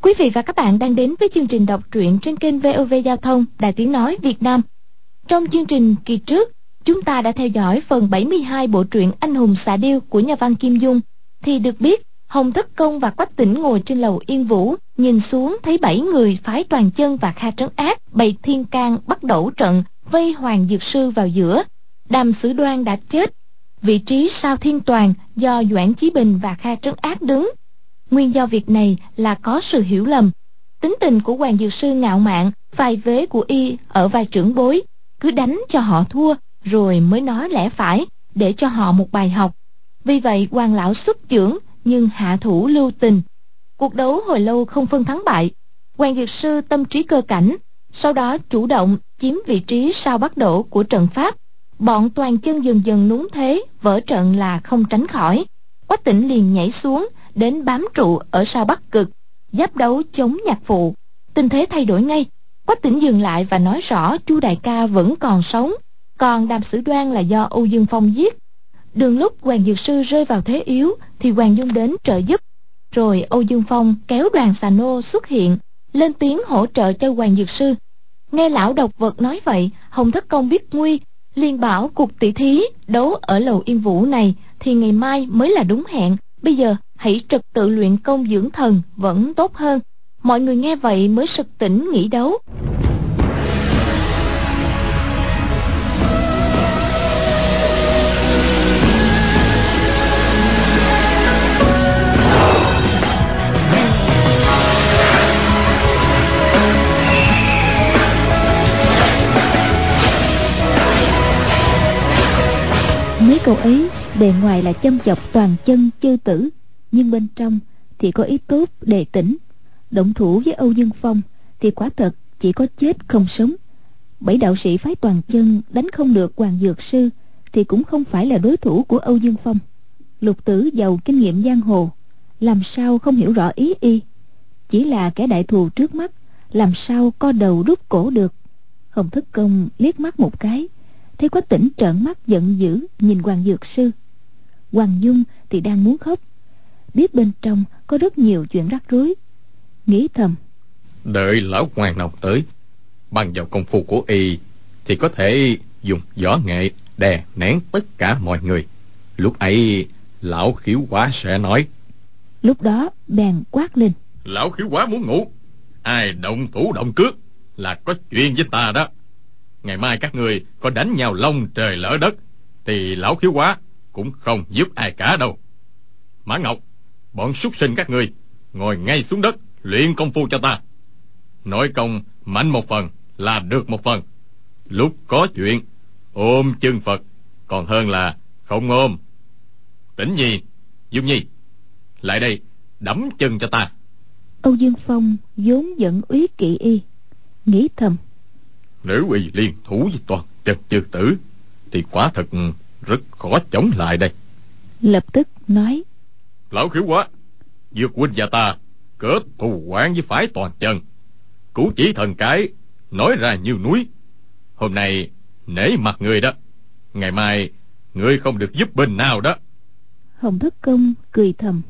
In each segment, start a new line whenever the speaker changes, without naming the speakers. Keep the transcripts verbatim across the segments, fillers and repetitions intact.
Quý vị và các bạn đang đến với chương trình đọc truyện trên kênh vê o vê Giao thông, Đài Tiếng nói Việt Nam. Trong chương trình kỳ trước, chúng ta đã theo dõi phần bảy mươi hai bộ truyện Anh hùng xạ điêu của nhà văn Kim Dung. Thì được biết, Hồng Thất Công và Quách Tĩnh ngồi trên lầu Yên Vũ, nhìn xuống thấy bảy người phái Toàn Chân và Kha Trấn Ác bày thiên can bắt đẩu trận, vây Hoàng Dược Sư vào giữa. Đàm Sử Đoan đã chết, vị trí sau Thiên Toàn do Doãn Chí Bình và Kha Trấn Ác đứng. Nguyên do việc này là có sự hiểu lầm. Tính tình của Hoàng Dược Sư ngạo mạn, vai vế của y ở vai trưởng bối, cứ đánh cho họ thua rồi mới nói lẽ phải, để cho họ một bài học. Vì vậy Hoàng lão xuất chưởng nhưng hạ thủ lưu tình. Cuộc đấu hồi lâu không phân thắng bại. Hoàng Dược Sư tâm trí cơ cảnh, sau đó chủ động chiếm vị trí sau bắt đổ của trận pháp. Bọn Toàn Chân dần dần núng thế, vỡ trận là không tránh khỏi. Quách Tĩnh liền nhảy xuống đến bám trụ ở sau Bắc Cực, giáp đấu chống nhạc phụ. Tình thế thay đổi ngay. Quách Tĩnh dừng lại và nói rõ Chu đại ca vẫn còn sống, còn Đàm Sử Đoan là do Âu Dương Phong giết. Đường lúc Hoàng Dược Sư rơi vào thế yếu thì Hoàng Dung đến trợ giúp, rồi Âu Dương Phong kéo đoàn xà nô xuất hiện, lên tiếng hỗ trợ cho Hoàng Dược Sư. Nghe lão độc vật nói vậy, Hồng Thất Công biết nguy, liền bảo cuộc tỷ thí đấu ở lầu Yên Vũ này thì ngày mai mới là đúng hẹn. Bây giờ hãy trật tự luyện công dưỡng thần vẫn tốt hơn. Mọi người nghe vậy mới sực tỉnh nghỉ đấu.
Mấy câu ấy bề ngoài là châm chọc Toàn Chân chư tử, nhưng bên trong thì có ý tốt đề tỉnh. Động thủ với Âu Dương Phong thì quả thật chỉ có chết không sống. Bảy đạo sĩ phái Toàn Chân đánh không được Hoàng Dược Sư thì cũng không phải là đối thủ của Âu Dương Phong. Lục Tử giàu kinh nghiệm giang hồ, làm sao không hiểu rõ ý y. Chỉ là kẻ đại thù trước mắt, làm sao co đầu rút cổ được. Hồng Thất Công liếc mắt một cái, thấy Quách Tĩnh trợn mắt giận dữ nhìn Hoàng Dược Sư. Hoàng Dung thì đang muốn khóc, biết bên trong có rất nhiều chuyện rắc rối, nghĩ thầm:
đợi lão Hoàng nào tới, bằng vào công phu của y thì có thể dùng võ nghệ đè nén tất cả mọi người. Lúc ấy lão Khiếu Quá sẽ nói.
Lúc đó bèn quát lên:
lão Khiếu Quá muốn ngủ, ai động thủ động cước là có chuyện với ta đó. Ngày mai các người có đánh nhau long trời lỡ đất thì lão Khiếu Quá cũng không giúp ai cả đâu. Mã Ngọc, bọn súc sinh các người ngồi ngay xuống đất luyện công phu cho ta. Nội công mạnh một phần là được một phần. Lúc có chuyện ôm chân Phật còn hơn là không ôm. Tĩnh Nhi, Dung Nhi, lại đây đấm chân cho ta.
Âu Dương Phong vốn giận úy kỵ y, nghĩ thầm:
nếu y liên thủ với Toàn Chân chư tử thì quả thật rất khó chống lại đây.
Lập tức nói:
lão Khiếu Quá, Dược huynh và ta kết thù oán với phái Toàn Chân, cũ chỉ thần cái nói ra như núi. Hôm nay nể mặt người đó, ngày mai người không được giúp bên nào đó.
Hồng Thất Công cười thầm: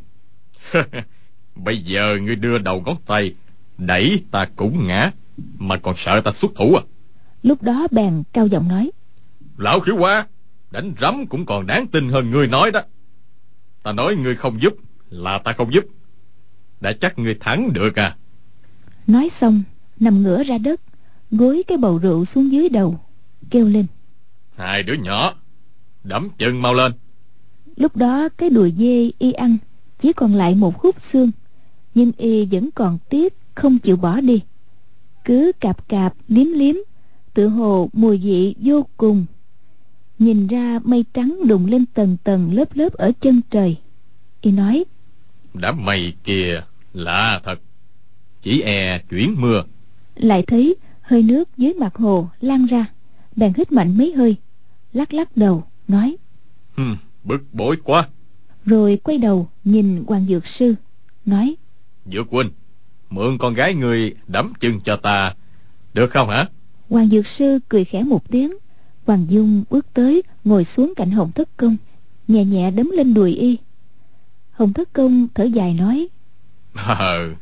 bây giờ ngươi đưa đầu ngón tay đẩy ta cũng ngã, mà còn sợ ta xuất thủ à?
Lúc đó bèn cao giọng nói:
lão Khiếu Quá, đánh rắm cũng còn đáng tin hơn ngươi nói đó. Ta nói ngươi không giúp là ta không giúp, đã chắc ngươi thắng được à?
Nói xong nằm ngửa ra đất, gối cái bầu rượu xuống dưới đầu, kêu lên:
hai đứa nhỏ, đấm chân mau lên.
Lúc đó cái đùi dê y ăn chỉ còn lại một khúc xương, nhưng y vẫn còn tiếc không chịu bỏ đi, cứ cạp cạp liếm liếm, tự hồ mùi vị vô cùng. Nhìn ra mây trắng đùng lên tầng tầng lớp lớp ở chân trời, y nói:
đám mây kia lạ thật, chỉ e chuyển mưa.
Lại thấy hơi nước dưới mặt hồ lan ra, bèn hít mạnh mấy hơi, lắc lắc đầu nói:
Hừm, bức bối quá.
Rồi quay đầu nhìn Hoàng Dược Sư, nói:
Dược huynh, mượn con gái người đấm chân cho ta được không hả?
Hoàng Dược Sư cười khẽ một tiếng. Hoàng Dung bước tới ngồi xuống cạnh Hồng Thất Công, nhẹ nhẹ đấm lên đùi y. Hồng Thất Công thở dài nói:
Ờ,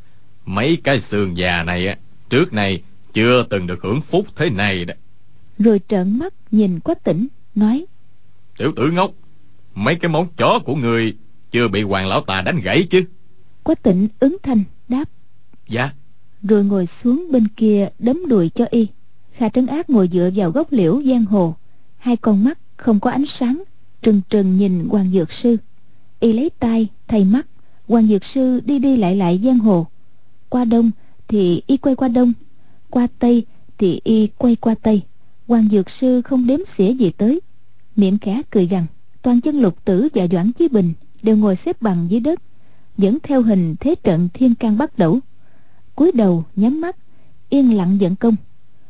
Mấy cái xương già này á, trước này chưa từng được hưởng phúc thế này đó.
Rồi trợn mắt nhìn Quách Tĩnh, nói:
Tiểu tử ngốc, mấy cái móng chó của người chưa bị Hoàng lão tà đánh gãy chứ?
Quách Tĩnh ứng thanh đáp:
Dạ.
Rồi ngồi xuống bên kia đấm đùi cho y. Kha Trấn Ác ngồi dựa vào gốc liễu giang hồ, hai con mắt không có ánh sáng, trừng trừng nhìn Hoàng Dược Sư. Y lấy tay thay mắt. Hoàng Dược Sư đi đi lại lại giang hồ, qua đông thì y quay qua đông, qua tây thì y quay qua tây. Hoàng Dược Sư không đếm xỉa gì tới, miệng khẽ cười gằn. Toàn chân Lục Tử và Doãn Chí Bình đều ngồi xếp bằng dưới đất, vẫn theo hình thế trận thiên can bắt đẩu, cúi đầu nhắm mắt yên lặng vận công.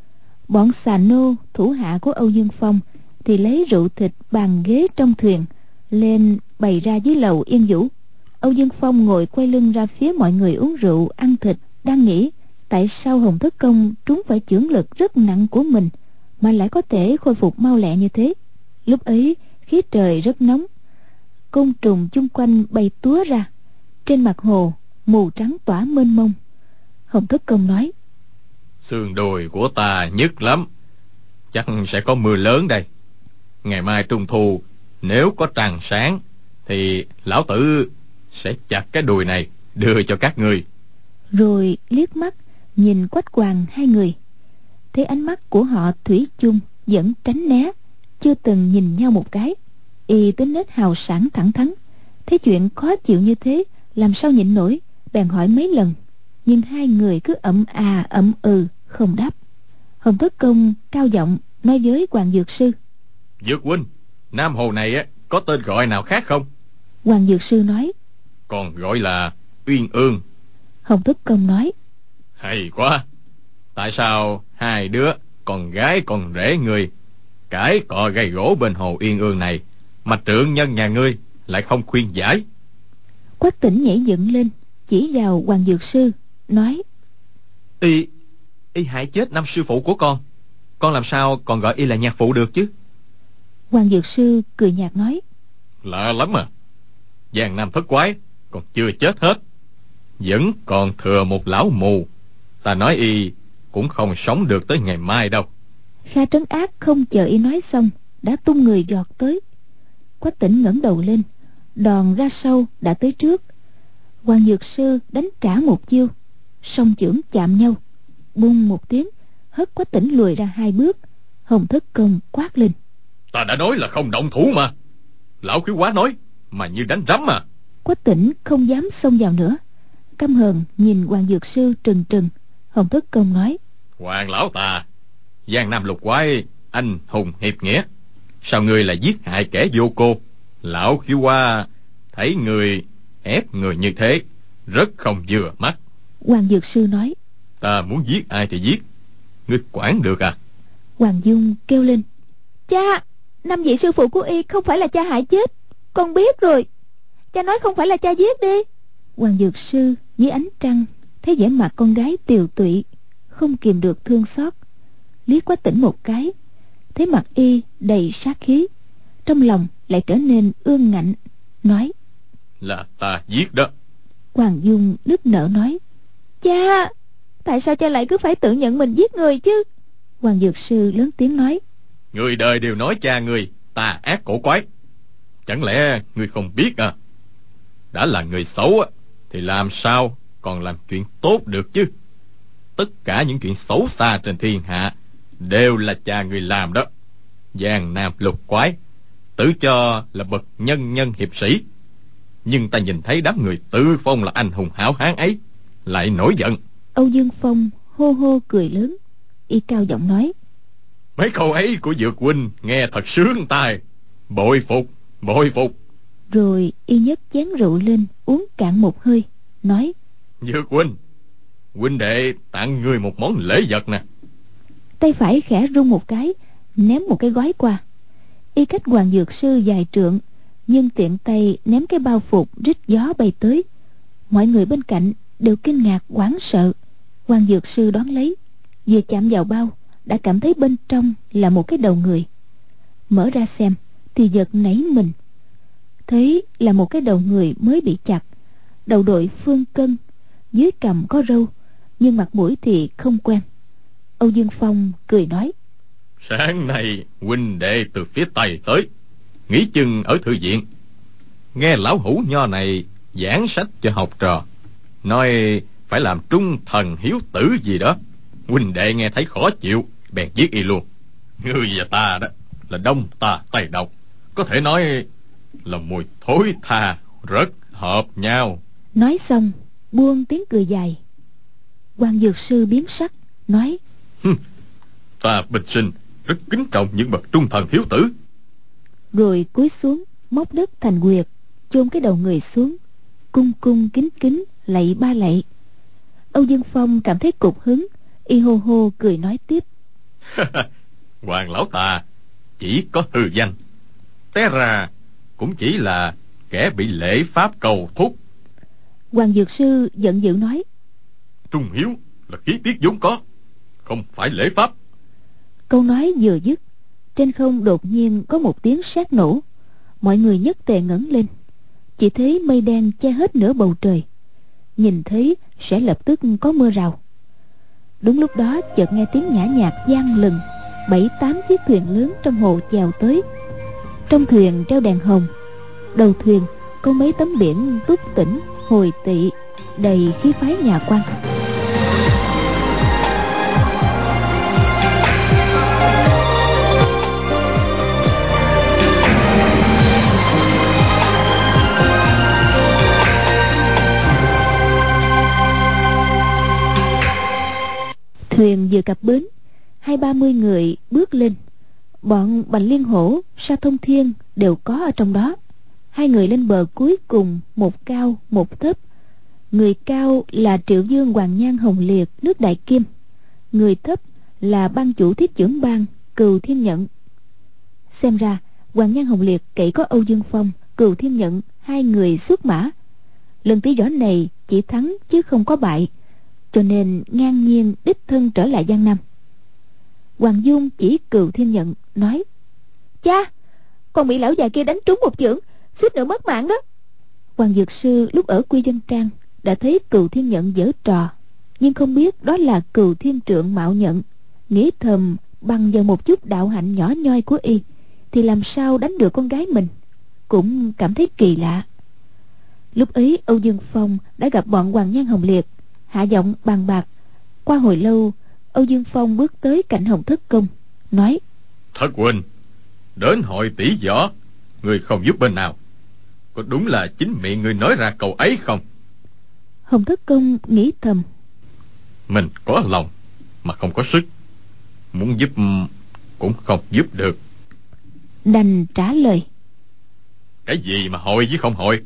Bọn xà nô thủ hạ của Âu Dương Phong thì lấy rượu thịt bàn ghế trong thuyền lên bày ra dưới lầu Yên Vũ. Âu Dương Phong ngồi quay lưng ra phía mọi người uống rượu ăn thịt, đang nghĩ tại sao Hồng Thất Công trúng phải chưởng lực rất nặng của mình mà lại có thể khôi phục mau lẹ như thế. Lúc ấy khí trời rất nóng, côn trùng chung quanh bay túa ra, trên mặt hồ mù trắng tỏa mênh mông. Hồng Thất Công nói:
Sườn đồi của ta nhức lắm, chắc sẽ có mưa lớn đây. Ngày mai trung thu nếu có trăng sáng thì lão tử sẽ chặt cái đùi này đưa cho các ngươi.
Rồi liếc mắt nhìn Quách Hoàng hai người, thấy ánh mắt của họ thủy chung vẫn tránh né, chưa từng nhìn nhau một cái. Y tính nết hào sảng thẳng thắn, thấy chuyện khó chịu như thế làm sao nhịn nổi, bèn hỏi mấy lần, nhưng hai người cứ ậm à ậm ừ không đáp. Hồng Thất Công cao giọng nói với Hoàng Dược Sư:
Dược huynh, Nam Hồ này á có tên gọi nào khác không?
Hoàng Dược Sư nói:
Còn gọi là Uyên Ương.
Hồng Thất Công nói:
Hay quá, tại sao hai đứa con gái con rể ngươi cãi cọ gây gỗ bên hồ Uyên Ương này mà trượng nhân nhà ngươi lại không khuyên giải?
Quách Tĩnh nhảy dựng lên chỉ vào Hoàng Dược Sư nói:
Y y hại chết năm sư phụ của con, con làm sao còn gọi y là nhạc phụ được chứ?
Hoàng Dược Sư cười nhạt nói:
Lạ lắm à, Giang Nam thất quái còn chưa chết hết, vẫn còn thừa một lão mù. Ta nói y cũng không sống được tới ngày mai đâu.
Kha Trấn Ác không chờ y nói xong đã tung người giọt tới. Quách Tĩnh ngẩng đầu lên, đòn ra sau đã tới trước. Hoàng Dược Sư đánh trả một chiêu, song chưởng chạm nhau, bung một tiếng hất Quách Tĩnh lùi ra hai bước. Hồng Thất Công quát lên:
Ta đã nói là không động thủ mà, lão khiếu quá nói mà như đánh rắm à.
Quách Tĩnh không dám xông vào nữa, căm hờn nhìn Hoàng Dược Sư trừng trừng. Hồng Thất Công nói:
Hoàng lão tà, Giang Nam lục quái anh hùng hiệp nghĩa, sao ngươi lại giết hại kẻ vô cô? Lão khiếu quá thấy người ép người như thế rất không vừa mắt.
Hoàng Dược Sư nói:
Ta muốn giết ai thì giết, ngươi quản được à?
Hoàng Dung kêu lên: Cha, năm vị sư phụ của y không phải là cha hại chết, con biết rồi. Cha nói không phải là cha giết đi. Hoàng Dược Sư dưới ánh trăng thấy vẻ mặt con gái tiều tụy, không kìm được thương xót, liếc Quách Tĩnh một cái, thấy mặt y đầy sát khí, trong lòng lại trở nên ương ngạnh, nói:
Là ta giết đó.
Hoàng Dung nức nở nói: Cha, tại sao cha lại cứ phải tự nhận mình giết người chứ? Hoàng Dược Sư lớn tiếng nói:
Người đời đều nói cha ngươi tà ác cổ quái, chẳng lẽ ngươi không biết à? Đã là người xấu á thì làm sao còn làm chuyện tốt được chứ? Tất cả những chuyện xấu xa trên thiên hạ đều là cha ngươi làm đó. Giang Nam lục quái tự cho là bậc nhân nhân hiệp sĩ, nhưng ta nhìn thấy đám người tự phong là anh hùng hảo hán ấy lại nổi giận.
Âu Dương Phong hô hô cười lớn, y cao giọng nói:
Mấy câu ấy của Dược huynh nghe thật sướng tai, bội phục, bội phục.
Rồi y nhấc chén rượu lên uống cạn một hơi, nói:
Dược huynh, huynh đệ tặng ngươi một món lễ vật nè.
Tay phải khẽ rung một cái, ném một cái gói qua. Y cách Hoàng Dược Sư dài trượng, nhưng tiện tay ném cái bao phục rít gió bay tới. Mọi người bên cạnh đều kinh ngạc hoảng sợ. Hoàng Dược Sư đón lấy, vừa chạm vào bao đã cảm thấy bên trong là một cái đầu người. Mở ra xem thì giật nảy mình, thấy là một cái đầu người mới bị chặt, đầu đội phương cân, dưới cằm có râu, nhưng mặt mũi thì không quen. Âu Dương Phong cười nói:
Sáng nay huynh đệ từ phía Tây tới, nghỉ chừng ở thư viện, nghe lão hủ nho này giảng sách cho học trò, nói phải làm trung thần hiếu tử gì đó. Huynh đệ nghe thấy khó chịu, bèn giết y luôn. Ngươi và ta đó là đông ta tây độc, có thể nói là mùi thối tha rất hợp nhau.
Nói xong buông tiếng cười dài. Quan Dược Sư biến sắc nói:
Ta bình sinh rất kính trọng những bậc trung thần hiếu tử.
Rồi cúi xuống móc đất thành quyệt, chôn cái đầu người xuống, cung cung kính kính lạy ba lạy. Âu Dương Phong cảm thấy cục hứng, y hô hô cười nói tiếp:
Hoàng lão ta chỉ có hư danh, té ra cũng chỉ là kẻ bị lễ pháp cầu thúc.
Hoàng Dược Sư giận dữ nói:
Trung hiếu là khí tiết vốn có, không phải lễ pháp.
Câu nói vừa dứt, trên không đột nhiên có một tiếng sét nổ. Mọi người nhất tề ngẩng lên, chỉ thấy mây đen che hết nửa bầu trời, nhìn thấy sẽ lập tức có mưa rào. Đúng lúc đó chợt nghe tiếng nhã nhạc vang lừng, bảy tám chiếc thuyền lớn trong hồ chèo tới. Trong thuyền treo đèn hồng, đầu thuyền có mấy tấm biển túc tỉnh hồi tị, đầy khí phái nhà quan. Thuyền vừa cập bến, hai ba mươi người bước lên. Bọn Bành Liên Hổ, Sa Thông Thiên đều có ở trong đó. Hai người lên bờ cuối cùng, một cao một thấp. Người cao là Triệu Dương Hoàng Nhan Hồng Liệt nước Đại Kim, người thấp là ban chủ thiết chưởng bang Cừu Thiên Nhận. Xem ra Hoàng Nhan Hồng Liệt kể có Âu Dương Phong, Cừu Thiên Nhận hai người xuất mã. Lần tỷ võ này chỉ thắng chứ không có bại, cho nên ngang nhiên đích thân trở lại Giang Nam. Hoàng Dung chỉ Cừu Thiên Nhận nói: Cha, con bị lão già kia đánh trúng một chưởng, suýt nữa mất mạng đó. Hoàng Dược Sư lúc ở Quy Dân Trang đã thấy Cừu Thiên Nhận giở trò, nhưng không biết đó là Cừu Thiên Trượng mạo nhận, nghĩ thầm bằng vào một chút đạo hạnh nhỏ nhoi của y thì làm sao đánh được con gái mình, cũng cảm thấy kỳ lạ. Lúc ấy Âu Dương Phong đã gặp bọn Hoàng Nhan Hồng Liệt, hạ giọng bàn bạc. Qua hồi lâu, Âu Dương Phong bước tới cạnh Hồng Thất Công, nói:
Thất huynh, đến hội tỷ võ, người không giúp bên nào, có đúng là chính miệng người nói ra câu ấy không?
Hồng Thất Công nghĩ thầm:
Mình có lòng mà không có sức, muốn giúp cũng không giúp được.
Đành trả lời:
Cái gì mà hội với không hội?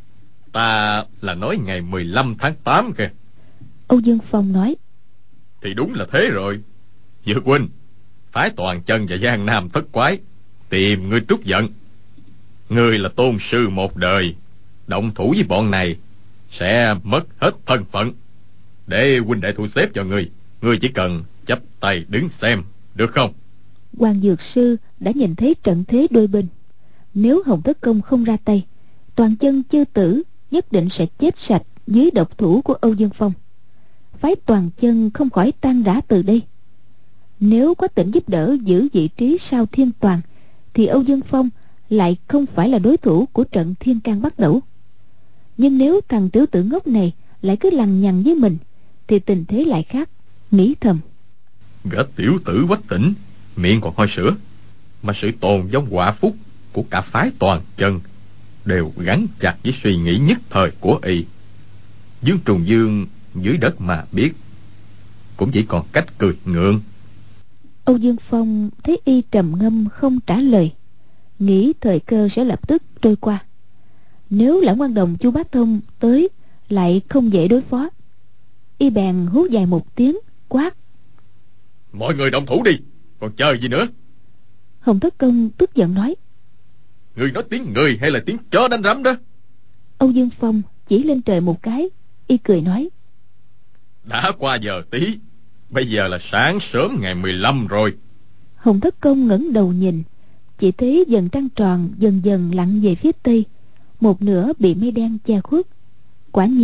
Ta là nói ngày mười lăm tháng tám kìa.
Âu Dương Phong nói:
Thì đúng là thế rồi. Dược huynh, phái Toàn Chân và Giang Nam Thất Quái tìm ngươi trút giận. Ngươi là tôn sư một đời, động thủ với bọn này sẽ mất hết thân phận. Để huynh đệ thu xếp cho ngươi, ngươi chỉ cần chắp tay đứng xem, được không?
Hoàng Dược Sư đã nhìn thấy trận thế đôi bên. Nếu Hồng Thất Công không ra tay, Toàn Chân chư tử nhất định sẽ chết sạch dưới độc thủ của Âu Dương Phong. Phái Toàn Chân không khỏi tan rã từ đây. Nếu có Tĩnh giúp đỡ giữ vị trí sau Thiên Toàn, thì Âu Dương Phong lại không phải là đối thủ của trận Thiên Can Bắt Đẩu. Nhưng nếu thằng tiểu tử ngốc này lại cứ lằng nhằng với mình, thì tình thế lại khác. Nghĩ thầm:
Gã tiểu tử Quách Tĩnh miệng còn hôi sữa, mà sự tồn vong họa phúc của cả phái Toàn Chân đều gắn chặt với suy nghĩ nhất thời của y. Dương Trùng Dương dưới đất mà biết, cũng chỉ còn cách cười ngượng.
Âu Dương Phong thấy y trầm ngâm không trả lời, nghĩ thời cơ sẽ lập tức trôi qua. Nếu Lãng Quan Đồng Chu Bá Thông tới lại không dễ đối phó. Y bèn hú dài một tiếng quát:
Mọi người động thủ đi, còn chờ gì nữa?
Hồng Thất Công tức giận nói:
Người nói tiếng người hay là tiếng chó đánh rắm đó?
Âu Dương Phong chỉ lên trời một cái, y cười nói:
Đã qua giờ tí, bây giờ là sáng sớm ngày mười lăm rồi.
Hồng Thất Công ngẩng đầu nhìn, chỉ thấy dần trăng tròn dần dần lặn về phía tây, một nửa bị mây đen che khuất. Quả nhiên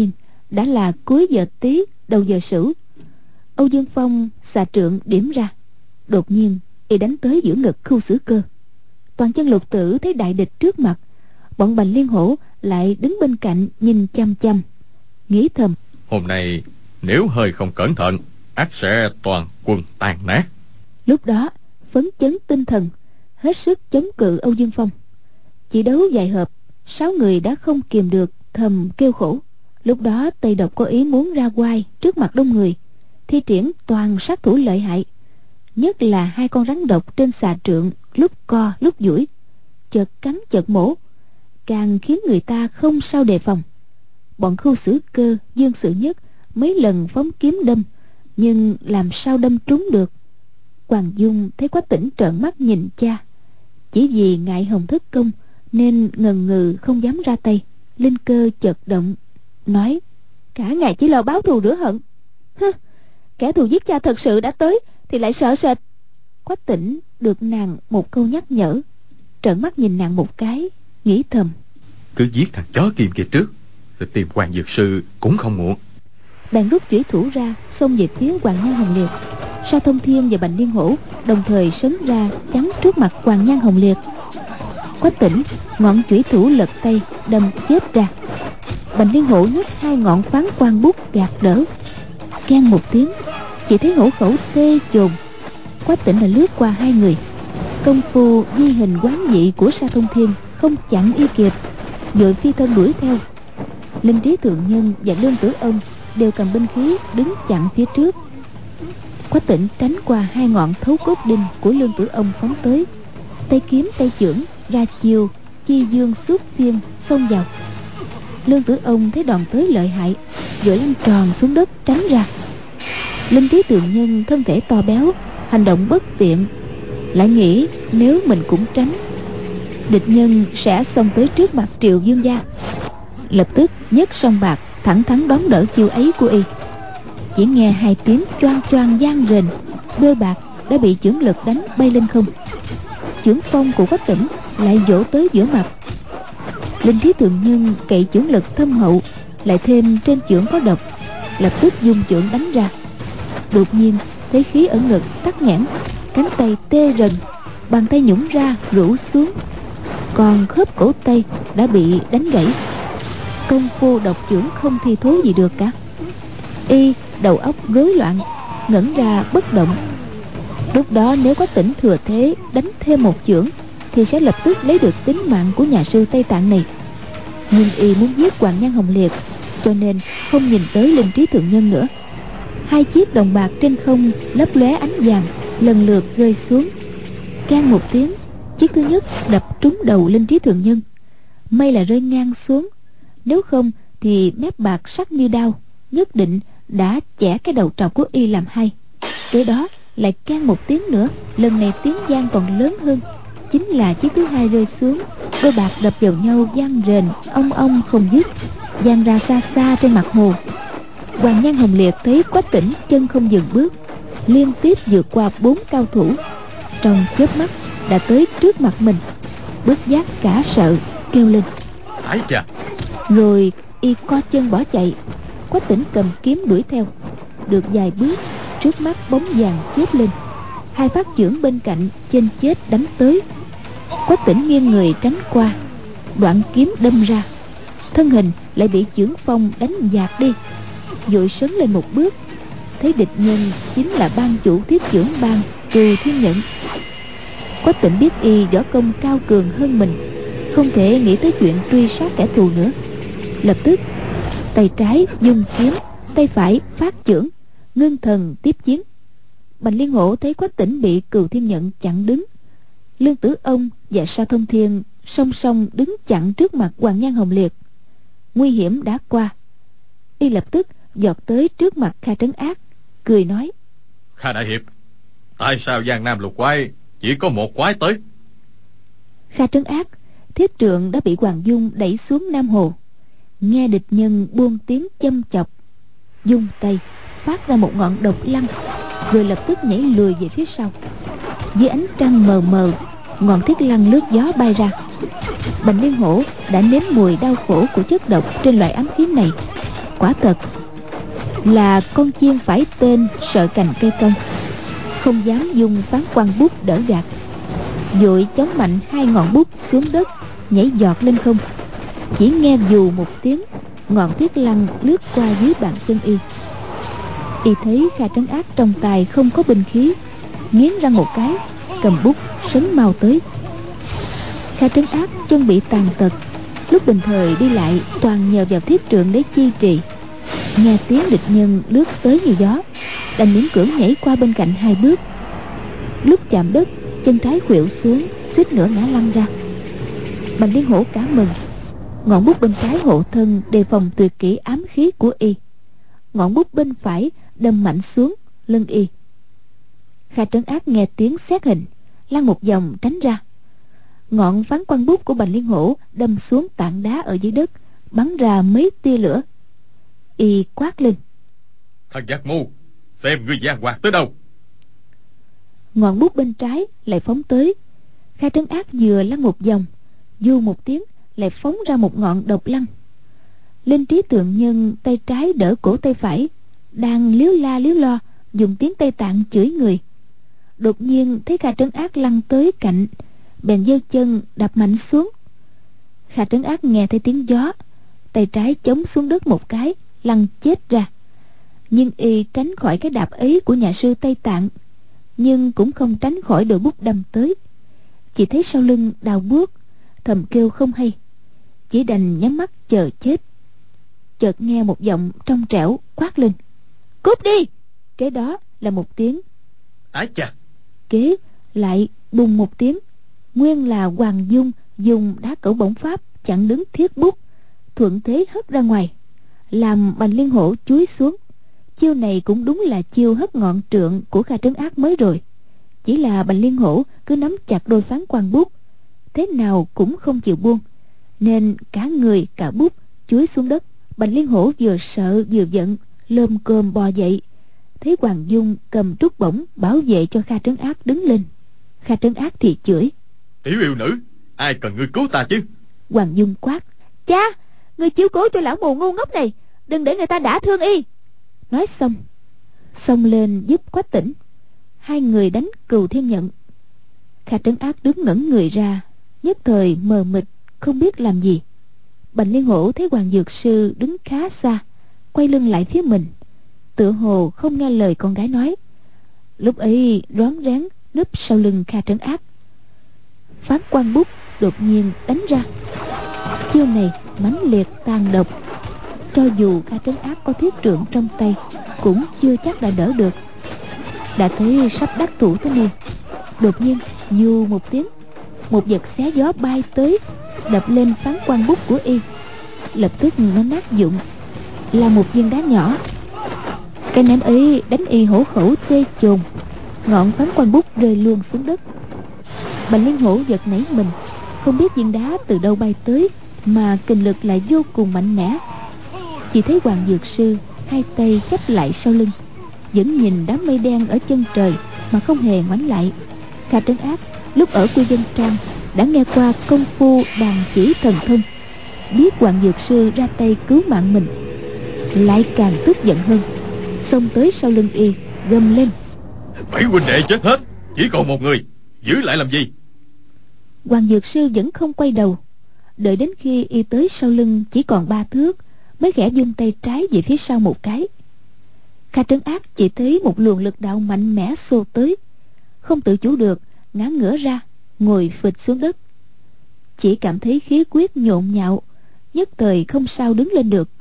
đã là cuối giờ Tý đầu giờ Sửu. Âu Dương Phong xà trượng điểm ra, đột nhiên y đánh tới giữa ngực Khưu Sử Cơ. Toàn chân lục tử thấy đại địch trước mặt, bọn Bành Liên Hổ lại đứng bên cạnh nhìn chăm chăm, nghĩ thầm:
hôm nay nếu hơi không cẩn thận, ắt sẽ toàn quân tan nát.
Lúc đó phấn chấn tinh thần, hết sức chống cự Âu Dương Phong. Chỉ đấu vài hợp, sáu người đã không kìm được, thầm kêu khổ. Lúc đó Tây Độc có ý muốn ra oai trước mặt đông người, thi triển toàn sát thủ lợi hại, nhất là hai con rắn độc trên xà trượng, lúc co lúc duỗi, chợt cắn chợt mổ, càng khiến người ta không sao đề phòng. Bọn Khưu Sử Cơ, Dương Sự Nhất mấy lần phóng kiếm đâm, nhưng làm sao đâm trúng được. Hoàng Dung thấy Quách Tĩnh trợn mắt nhìn cha, chỉ vì ngại Hồng Thất Công nên ngần ngừ không dám ra tay. Linh Cơ chợt động, nói: cả ngày chỉ lo báo thù rửa hận, hơ, kẻ thù giết cha thật sự đã tới thì lại sợ sệt. Quách Tĩnh được nàng một câu nhắc nhở, trợn mắt nhìn nàng một cái, nghĩ thầm:
cứ giết thằng chó Kim kia trước, rồi tìm Hoàng Dược Sư cũng không muộn.
Bèn rút chủy thủ ra, xông về phía Hoàng Nhan Hồng Liệt. Sa Thông Thiên và Bành Liên Hổ đồng thời sấn ra chắn trước mặt Hoàng Nhan Hồng Liệt. Quách Tĩnh ngọn chủy thủ lật tay đâm chớp ra, Bành Liên Hổ nhấc hai ngọn phán quan bút gạt đỡ. Keng một tiếng, chỉ thấy hổ khẩu tê chồn. Quách Tĩnh đã lướt qua hai người, công phu di hình quán dị của Sa Thông Thiên không chặn y kịp, vội phi thân đuổi theo. Linh Trí Thượng Nhân và Lương Tử Ông đều cầm binh khí đứng chặn phía trước. Quách Tĩnh tránh qua hai ngọn thấu cốt đinh của Lương Tử Ông phóng tới, tay kiếm tay chưởng ra chiêu chi dương xuất phiên xông vào. Lương Tử Ông thấy đòn tới lợi hại, vội lăn tròn xuống đất tránh ra. Linh Trí Thượng Nhân thân thể to béo, hành động bất tiện, lại nghĩ nếu mình cũng tránh, địch nhân sẽ xông tới trước mặt Triệu Dương gia. Lập tức nhấc song bạc thẳng thắn đón đỡ chiêu ấy của y. Chỉ nghe hai tiếng choang choang vang rền, đôi bạc đã bị chưởng lực đánh bay lên không. Chưởng phong của Quách Tĩnh lại vỗ tới giữa mặt. Linh Trí Thượng Nhân cậy chưởng lực thâm hậu, lại thêm trên chưởng có độc, lập tức dùng chưởng đánh ra. Đột nhiên thấy khí ở ngực tắc nghẽn, cánh tay tê rần, bàn tay nhũng ra rũ xuống, còn khớp cổ tay đã bị đánh gãy. Công phu độc chưởng không thi thố gì được cả. Y đầu óc rối loạn, ngẩn ra bất động. Lúc đó nếu Quách Tĩnh thừa thế đánh thêm một chưởng thì sẽ lập tức lấy được tính mạng của nhà sư Tây Tạng này. Nhưng y muốn giết Hoàng Nhan Hồng Liệt, cho nên không nhìn tới Linh Trí Thượng Nhân nữa. Hai chiếc đồng bạc trên không lấp lóe ánh vàng lần lượt rơi xuống. Keng một tiếng, chiếc thứ nhất đập trúng đầu Linh Trí Thượng Nhân, may là rơi ngang xuống, nếu không thì mép bạc sắc như đao, nhất định đã chẻ cái đầu trọc của y làm hai. Kế đó lại keng một tiếng nữa, lần này tiếng vang còn lớn hơn, chính là chiếc thứ hai rơi xuống, đôi bạc đập vào nhau vang rền ong ong không dứt, vang ra xa xa trên mặt hồ. Hoàng Nhan Hồng Liệt thấy Quách Tĩnh chân không dừng bước, liên tiếp vượt qua bốn cao thủ, trong chớp mắt đã tới trước mặt mình, bất giác cả sợ kêu lên:
ái chà!
Rồi y co chân bỏ chạy. Quách Tĩnh cầm kiếm đuổi theo, được vài bước, trước mắt bóng vàng chớp lên, hai phát chưởng bên cạnh chênh chết đánh tới. Quách Tĩnh nghiêng người tránh qua, đoạn kiếm đâm ra, thân hình lại bị chưởng phong đánh dạt đi, vội sấn lên một bước, thấy địch nhân chính là ban chủ thiết chưởng bang Cừu Thiên Nhẫn. Quách Tĩnh biết y võ công cao cường hơn mình, không thể nghĩ tới chuyện truy sát kẻ thù nữa, lập tức tay trái dùng kiếm, tay phải phát chưởng, ngưng thần tiếp chiến. Bành Liên Hổ thấy Quách Tĩnh bị Cừu Thiên Nhận chặn đứng, Lương Tử Ông và Sa Thông Thiên song song đứng chặn trước mặt Hoàng Nhan Hồng Liệt, nguy hiểm đã qua. Y lập tức vọt tới trước mặt Kha Trấn Ác, cười nói:
Kha đại hiệp, tại sao Giang Nam lục quái chỉ có một quái tới?
Kha Trấn Ác thiết trượng đã bị Hoàng Dung đẩy xuống Nam Hồ, nghe địch nhân buông tiếng châm chọc, dung tay phát ra một ngọn độc lăng, rồi lập tức nhảy lùi về phía sau. Dưới ánh trăng mờ mờ, ngọn thiết lăng lướt gió bay ra. Bành Liên Hổ đã nếm mùi đau khổ của chất độc trên loại ám khí này, quả thật là con chiên phải tên sợ cành cây cong, không dám dùng phán quan bút đỡ gạt, vội chống mạnh hai ngọn bút xuống đất, nhảy giọt lên không. Chỉ nghe dù một tiếng, ngọn thiết lăng lướt qua dưới bàn chân y. Y thấy Kha Trấn Ác trong tay không có binh khí, nghiến răng một cái, cầm bút sấn mau tới. Kha Trấn Ác chân bị tàn tật, lúc bình thời đi lại toàn nhờ vào thiết trượng để chi trì. Nghe tiếng địch nhân lướt tới như gió, đành miễn cưỡng nhảy qua bên cạnh hai bước. Lúc chạm đất, chân trái khuỵu xuống, suýt nữa ngã lăn ra. Bành Liên Hổ cả mừng, ngọn bút bên trái hộ thân đề phòng tuyệt kỹ ám khí của y, ngọn bút bên phải đâm mạnh xuống lưng y. Kha Trấn Ác nghe tiếng xét hình, lăn một vòng tránh ra. Ngọn phán quan bút của Bành Liên Hổ đâm xuống tảng đá ở dưới đất, bắn ra mấy tia lửa. Y quát lên:
Thằng giặc mù, xem ngươi giang hoạt tới đâu.
Ngọn bút bên trái lại phóng tới. Kha Trấn Ác vừa lăn một vòng, du một tiếng lại phóng ra một ngọn độc lăng. Linh Trí Tượng Nhân tay trái đỡ cổ tay phải, đang liếu la liếu lo dùng tiếng Tây Tạng chửi người. Đột nhiên thấy Kha Trấn Ác lăn tới cạnh, bèn giơ chân đạp mạnh xuống. Kha Trấn Ác nghe thấy tiếng gió, tay trái chống xuống đất một cái, lăn chết ra. Nhưng y tránh khỏi cái đạp ấy của nhà sư Tây Tạng, nhưng cũng không tránh khỏi đôi bút đâm tới. Chỉ thấy sau lưng đau buốt, thầm kêu không hay, chỉ đành nhắm mắt chờ chết. Chợt nghe một giọng trong trẻo quát lên: Cút đi! Kế đó là một tiếng
Ái chà!
Kế lại bùng một tiếng. Nguyên là Hoàng Dung dùng đá cẩu bổng pháp chặn đứng thiết bút, thuận thế hất ra ngoài, làm Bành Liên Hổ chúi xuống. Chiêu này cũng đúng là chiêu hất ngọn trượng của Kha Trấn Ác mới rồi. Chỉ là Bành Liên Hổ cứ nắm chặt đôi phán quan bút, thế nào cũng không chịu buông, nên cả người cả bút chúi xuống đất. Bành Liên Hổ vừa sợ vừa giận, lơm cơm bò dậy, thấy Hoàng Dung cầm trúc bổng bảo vệ cho Kha Trấn Ác đứng lên. Kha Trấn Ác thì chửi:
Tiểu yêu nữ, ai cần ngươi cứu ta chứ?
Hoàng Dung quát: Cha, ngươi chiếu cố cho lão mù ngu ngốc này, đừng để người ta đả thương y. Nói xong xông lên giúp Quách Tỉnh. Hai người đánh Cừu Thiên Nhận. Kha Trấn Ác đứng ngẩn người ra, nhất thời mờ mịt không biết làm gì. Bành Liên Hổ thấy Hoàng Dược Sư đứng khá xa, quay lưng lại phía mình, tựa hồ không nghe lời con gái nói. Lúc ấy rón rén núp sau lưng Kha Trấn Ác. Phán quan bút đột nhiên đánh ra. Chiêu này mãnh liệt tàn độc, cho dù Kha Trấn Ác có thiết trượng trong tay cũng chưa chắc đã đỡ được. Đã thấy sắp đắc thủ tới nơi, đột nhiên dù một tiếng, một vật xé gió bay tới, đập lên phán quan bút của y. Lập tức nó nát vụn, là một viên đá nhỏ. Cái ném ấy đánh y hổ khẩu tê chồn, ngọn phán quan bút rơi luôn xuống đất. Bành Liên Hổ giật nảy mình, không biết viên đá từ đâu bay tới, mà kình lực lại vô cùng mạnh mẽ. Chỉ thấy Hoàng Dược Sư hai tay chắp lại sau lưng, vẫn nhìn đám mây đen ở chân trời mà không hề ngoảnh lại. Kha Trấn Ác lúc ở Quy Vân Trang đã nghe qua công phu đàn chỉ thần thông, biết Hoàng Dược Sư ra tay cứu mạng mình, lại càng tức giận hơn, xông tới sau lưng y gầm lên:
Bảy huynh đệ chết hết, chỉ còn một người, giữ lại làm gì?
Hoàng Dược Sư vẫn không quay đầu, đợi đến khi y tới sau lưng chỉ còn ba thước, mới khẽ vung tay trái về phía sau một cái. Kha Trấn Ác chỉ thấy một luồng lực đạo mạnh mẽ xô tới, không tự chủ được ngã ngửa ra, ngồi phịch xuống đất. Chỉ cảm thấy khí huyết nhộn nhạo, nhất thời không sao đứng lên được.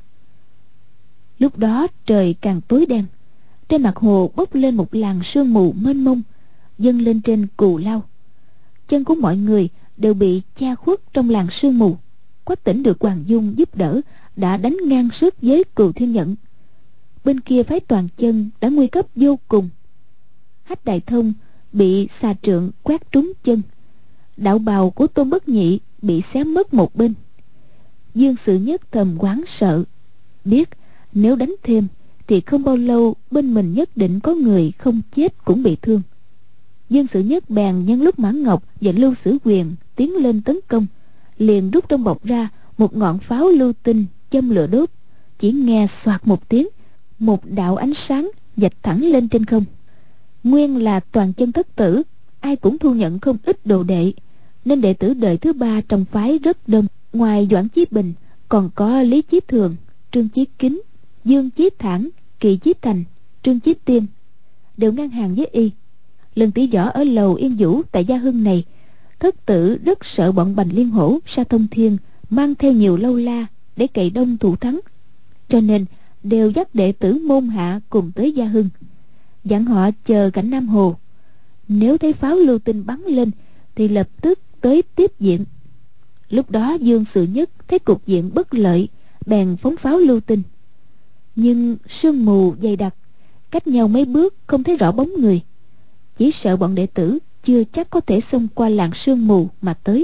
Lúc đó trời càng tối đen, trên mặt hồ bốc lên một làn sương mù mênh mông, dâng lên trên Cù Lao. Chân của mọi người đều bị che khuất trong làn sương mù. Quách Tỉnh được Hoàng Dung giúp đỡ, đã đánh ngang sức với Cừu Thiên Nhận. Bên kia phái Toàn Chân đã nguy cấp vô cùng. Hách Đại Thông bị xà trượng quét trúng chân, đạo bào của Tôn Bất Nhị bị xé mất một bên. Dương Sự Nhất thầm hoảng sợ, biết nếu đánh thêm thì không bao lâu bên mình nhất định có người không chết cũng bị thương. Dương Sự Nhất bèn nhân lúc Mã Ngọc và Lưu Sử Quyền tiến lên tấn công, liền rút trong bọc ra một ngọn pháo lưu tinh châm lửa đốt, chỉ nghe xoạt một tiếng, một đạo ánh sáng vạch thẳng lên trên không. Nguyên là toàn chân thất tử, ai cũng thu nhận không ít đồ đệ, nên đệ tử đời thứ ba trong phái rất đông. Ngoài Doãn Chí Bình còn có Lý Chí Thường, Trương Chí Kính, Dương Chí Thản, Kỳ Chí Thành, Trương Chí Tiêm, đều ngang hàng với y. Lần tỷ võ ở lầu Yên Vũ tại Gia Hưng này, thất tử rất sợ bọn Bành Liên Hổ, Sa Thông Thiên mang theo nhiều lâu la để cậy đông thủ thắng, cho nên đều dắt đệ tử môn hạ cùng tới Gia Hưng, dặn họ chờ cảnh Nam Hồ. Nếu thấy pháo lưu tinh bắn lên thì lập tức tới tiếp diện. Lúc đó Dương Sự Nhất thấy cục diện bất lợi, bèn phóng pháo lưu tinh, nhưng sương mù dày đặc, cách nhau mấy bước không thấy rõ bóng người, chỉ sợ bọn đệ tử chưa chắc có thể xông qua làn sương mù mà tới.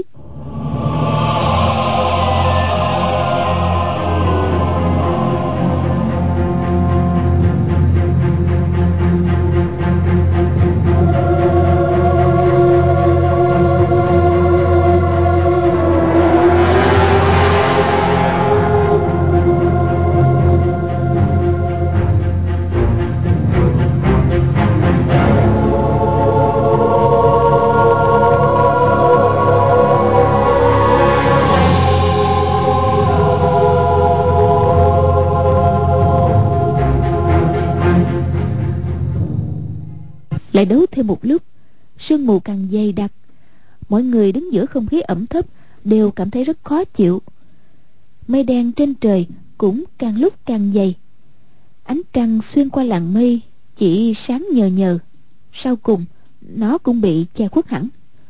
Lại đấu thêm một lúc, sương mù càng dày đặc, mọi người đứng giữa không khí ẩm thấp đều cảm thấy rất khó chịu. Mây đen trên trời cũng càng lúc càng dày, ánh trăng xuyên qua làn mây chỉ sáng nhờ nhờ, sau cùng nó cũng bị che khuất hẳn.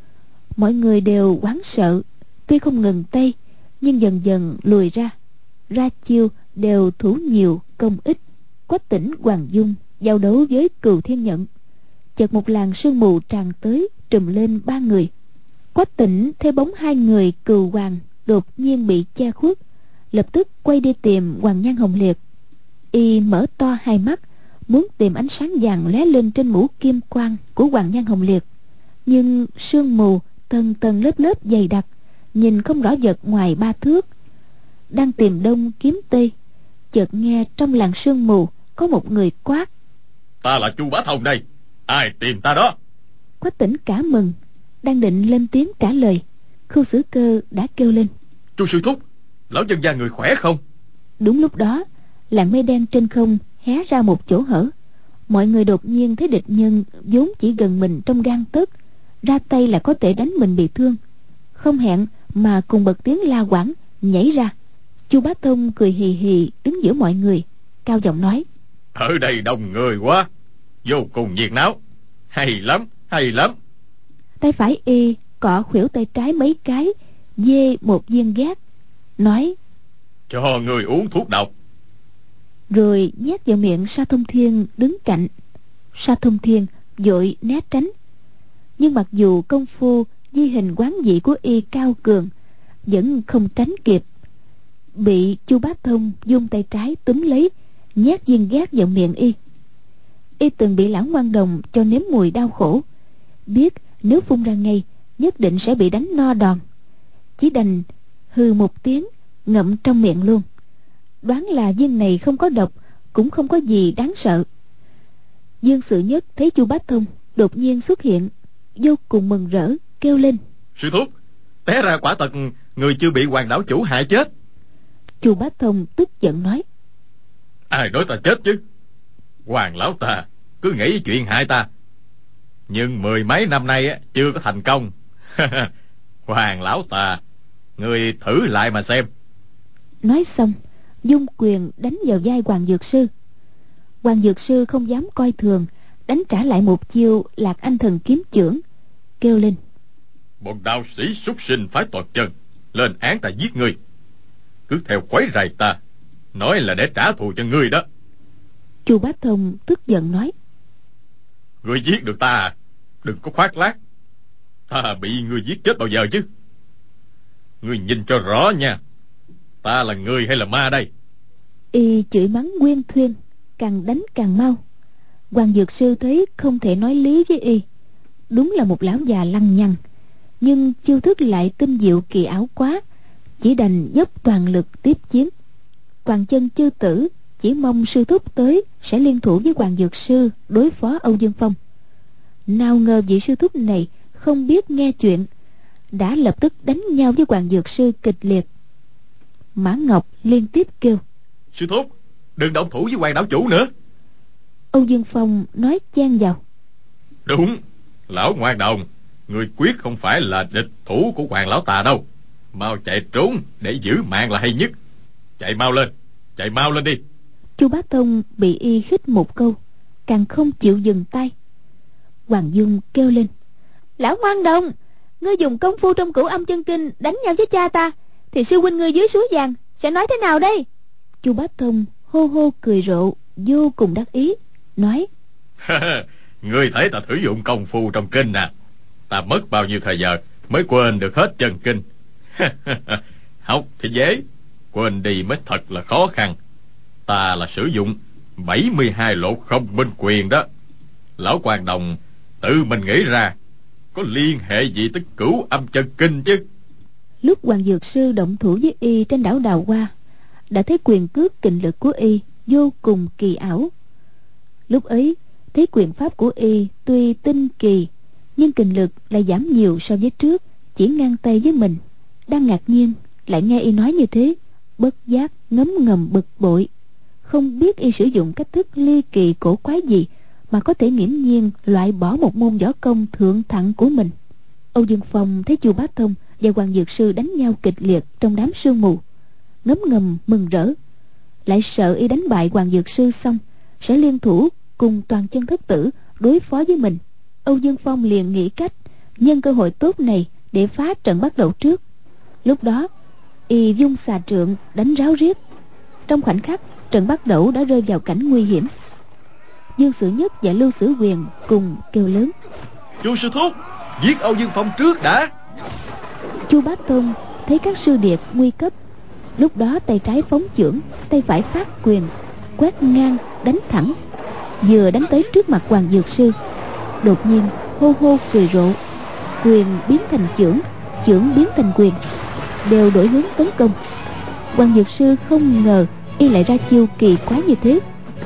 Mọi người đều hoảng sợ, tuy không ngừng tay nhưng dần dần lùi ra, ra chiêu đều thủ nhiều công ít. Quách Tĩnh, Hoàng Dung giao đấu với Cừu Thiên Nhận, chợt một làn sương mù tràn tới trùm lên ba người. Quách Tĩnh thấy bóng hai người Cừu Hoàng đột nhiên bị che khuất, lập tức quay đi tìm Hoàng Nhan Hồng Liệt. Y mở to hai mắt muốn tìm ánh sáng vàng lóe lên trên mũ kim quang của Hoàng Nhan Hồng Liệt, nhưng sương mù tầng tầng lớp lớp dày đặc, nhìn không rõ vật ngoài ba thước. Đang tìm đông kiếm tây, chợt nghe trong làn sương mù có một người quát:
"Ta là Chu Bá Thông đây, ai tìm ta đó?"
Quách Tĩnh cả mừng, đang định lên tiếng trả lời, Khưu Xử Cơ đã kêu lên:
"Chu sư thúc, lão nhân gia người khỏe không?"
Đúng lúc đó, làn mây đen trên không hé ra một chỗ hở. Mọi người đột nhiên thấy địch nhân vốn chỉ gần mình trong gang tấc, ra tay là có thể đánh mình bị thương, không hẹn mà cùng bật tiếng la quảng nhảy ra. Chu Bá Thông cười hì hì đứng giữa mọi người, cao giọng nói:
"Ở đây đông người quá, vô cùng nhiệt náo, hay lắm, hay lắm."
Tay phải y cọ khuỷu tay trái mấy cái, dê một viên gác, nói:
"Cho người uống thuốc độc."
Rồi nhét vào miệng Sa Thông Thiên đứng cạnh. Sa Thông Thiên vội né tránh, nhưng mặc dù công phu di hình quán dị của y cao cường, vẫn không tránh kịp, bị Chu Bá Thông vung tay trái túm lấy, nhét viên gác vào miệng y. Y từng bị lão ngoan đồng cho nếm mùi đau khổ, biết nếu phun ra ngay nhất định sẽ bị đánh no đòn, chỉ đành hừ một tiếng ngậm trong miệng luôn. Đoán là viên này không có độc, cũng không có gì đáng sợ. Dương Sự Nhất thấy Chu Bá Thông đột nhiên xuất hiện, vô cùng mừng rỡ, kêu lên:
"Sư thúc, té ra quả thật người chưa bị Hoàng đảo chủ hại chết."
Chu Bá Thông tức giận nói:
"Ai nói ta chết chứ? Hoàng lão ta cứ nghĩ chuyện hại ta, nhưng mười mấy năm nay chưa có thành công. Hoàng lão ta, người thử lại mà xem."
Nói xong dung quyền đánh vào vai Hoàng Dược Sư. Hoàng Dược Sư không dám coi thường, đánh trả lại một chiêu Lạc Anh Thần Kiếm Chưởng, kêu lên:
"Bọn đạo sĩ súc sinh phái toàn chân lên án ta giết ngươi, cứ theo quấy rầy ta, nói là để trả thù cho ngươi đó."
Chu Bá Thông tức giận nói:
"Ngươi giết được ta à? Đừng có khoác lác. Ta bị ngươi giết chết bao giờ chứ? Ngươi nhìn cho rõ nha, ta là người hay là ma đây?"
Y chửi mắng nguyên thuyên, càng đánh càng mau. Hoàng Dược Sư thấy không thể nói lý với y, đúng là một lão già lăng nhăng, nhưng chiêu thức lại tinh diệu kỳ ảo quá, chỉ đành dốc toàn lực tiếp chiến. Toàn chân chư tử chỉ mong sư thúc tới sẽ liên thủ với Hoàng Dược Sư đối phó Âu Dương Phong. Nào ngờ vị sư thúc này không biết nghe chuyện, đã lập tức đánh nhau với Hoàng Dược Sư kịch liệt. Mã Ngọc liên tiếp kêu:
Sư thúc, đừng động thủ với Hoàng đảo chủ nữa.
Âu Dương Phong nói chen vào:
Đúng, lão ngoan đồng, người quyết không phải là địch thủ của Hoàng lão tà đâu. Mau chạy trốn để giữ mạng là hay nhất. Chạy mau lên, chạy mau lên đi.
Chu Bá Thông bị y khích một câu, càng không chịu dừng tay. Hoàng Dung kêu lên: Lão ngoan đồng, ngươi dùng công phu trong Cửu Âm Chân Kinh đánh nhau với cha ta, thì sư huynh ngươi dưới suối vàng sẽ nói thế nào đây? Chu Bá Thông hô hô cười rộ, vô cùng đắc ý, nói:
Ngươi thấy ta thử dụng công phu trong kinh à? Ta mất bao nhiêu thời giờ mới quên được hết chân kinh. Học thì dễ, quên đi mới thật là khó khăn. Ta là sử dụng bảy mươi hai lộ không minh quyền đó. Lão Quan Đồng tự mình nghĩ ra, có liên hệ gì tới Cửu Âm Chân Kinh chứ?
Lúc Hoàng Dược Sư động thủ với y trên đảo Đào Hoa, đã thấy quyền cước kình lực của y vô cùng kỳ ảo. Lúc ấy thấy quyền pháp của y tuy tinh kỳ, nhưng kình lực lại giảm nhiều so với trước, chỉ ngang tay với mình. Đang ngạc nhiên lại nghe y nói như thế, bất giác ngấm ngầm bực bội, không biết y sử dụng cách thức ly kỳ cổ quái gì mà có thể nghiễm nhiên loại bỏ một môn võ công thượng thặng của mình. Âu Dương Phong thấy Chu Bá Thông và Hoàng Dược Sư đánh nhau kịch liệt trong đám sương mù, ngấm ngầm mừng rỡ, lại sợ y đánh bại Hoàng Dược Sư xong sẽ liên thủ cùng Toàn Chân Thất Tử đối phó với mình. Âu Dương Phong liền nghĩ cách nhân cơ hội tốt này để phá trận bắt đầu trước. Lúc đó y vung xà trượng đánh ráo riết, trong khoảnh khắc trận bắt đầu đã rơi vào cảnh nguy hiểm. Dương Sử Nhất và Lưu Sử Quyền cùng kêu lớn:
Chu sư thúc, giết Âu Dương Phong trước đã.
Chu Bá Thông thấy các sư điệt nguy cấp, lúc đó tay trái phóng chưởng, tay phải phát quyền, quét ngang đánh thẳng, vừa đánh tới trước mặt Hoàng Dược Sư. Đột nhiên hô hô cười rộ, quyền biến thành chưởng, chưởng biến thành quyền, đều đổi hướng tấn công. Hoàng Dược Sư không ngờ y lại ra chiêu kỳ quái như thế,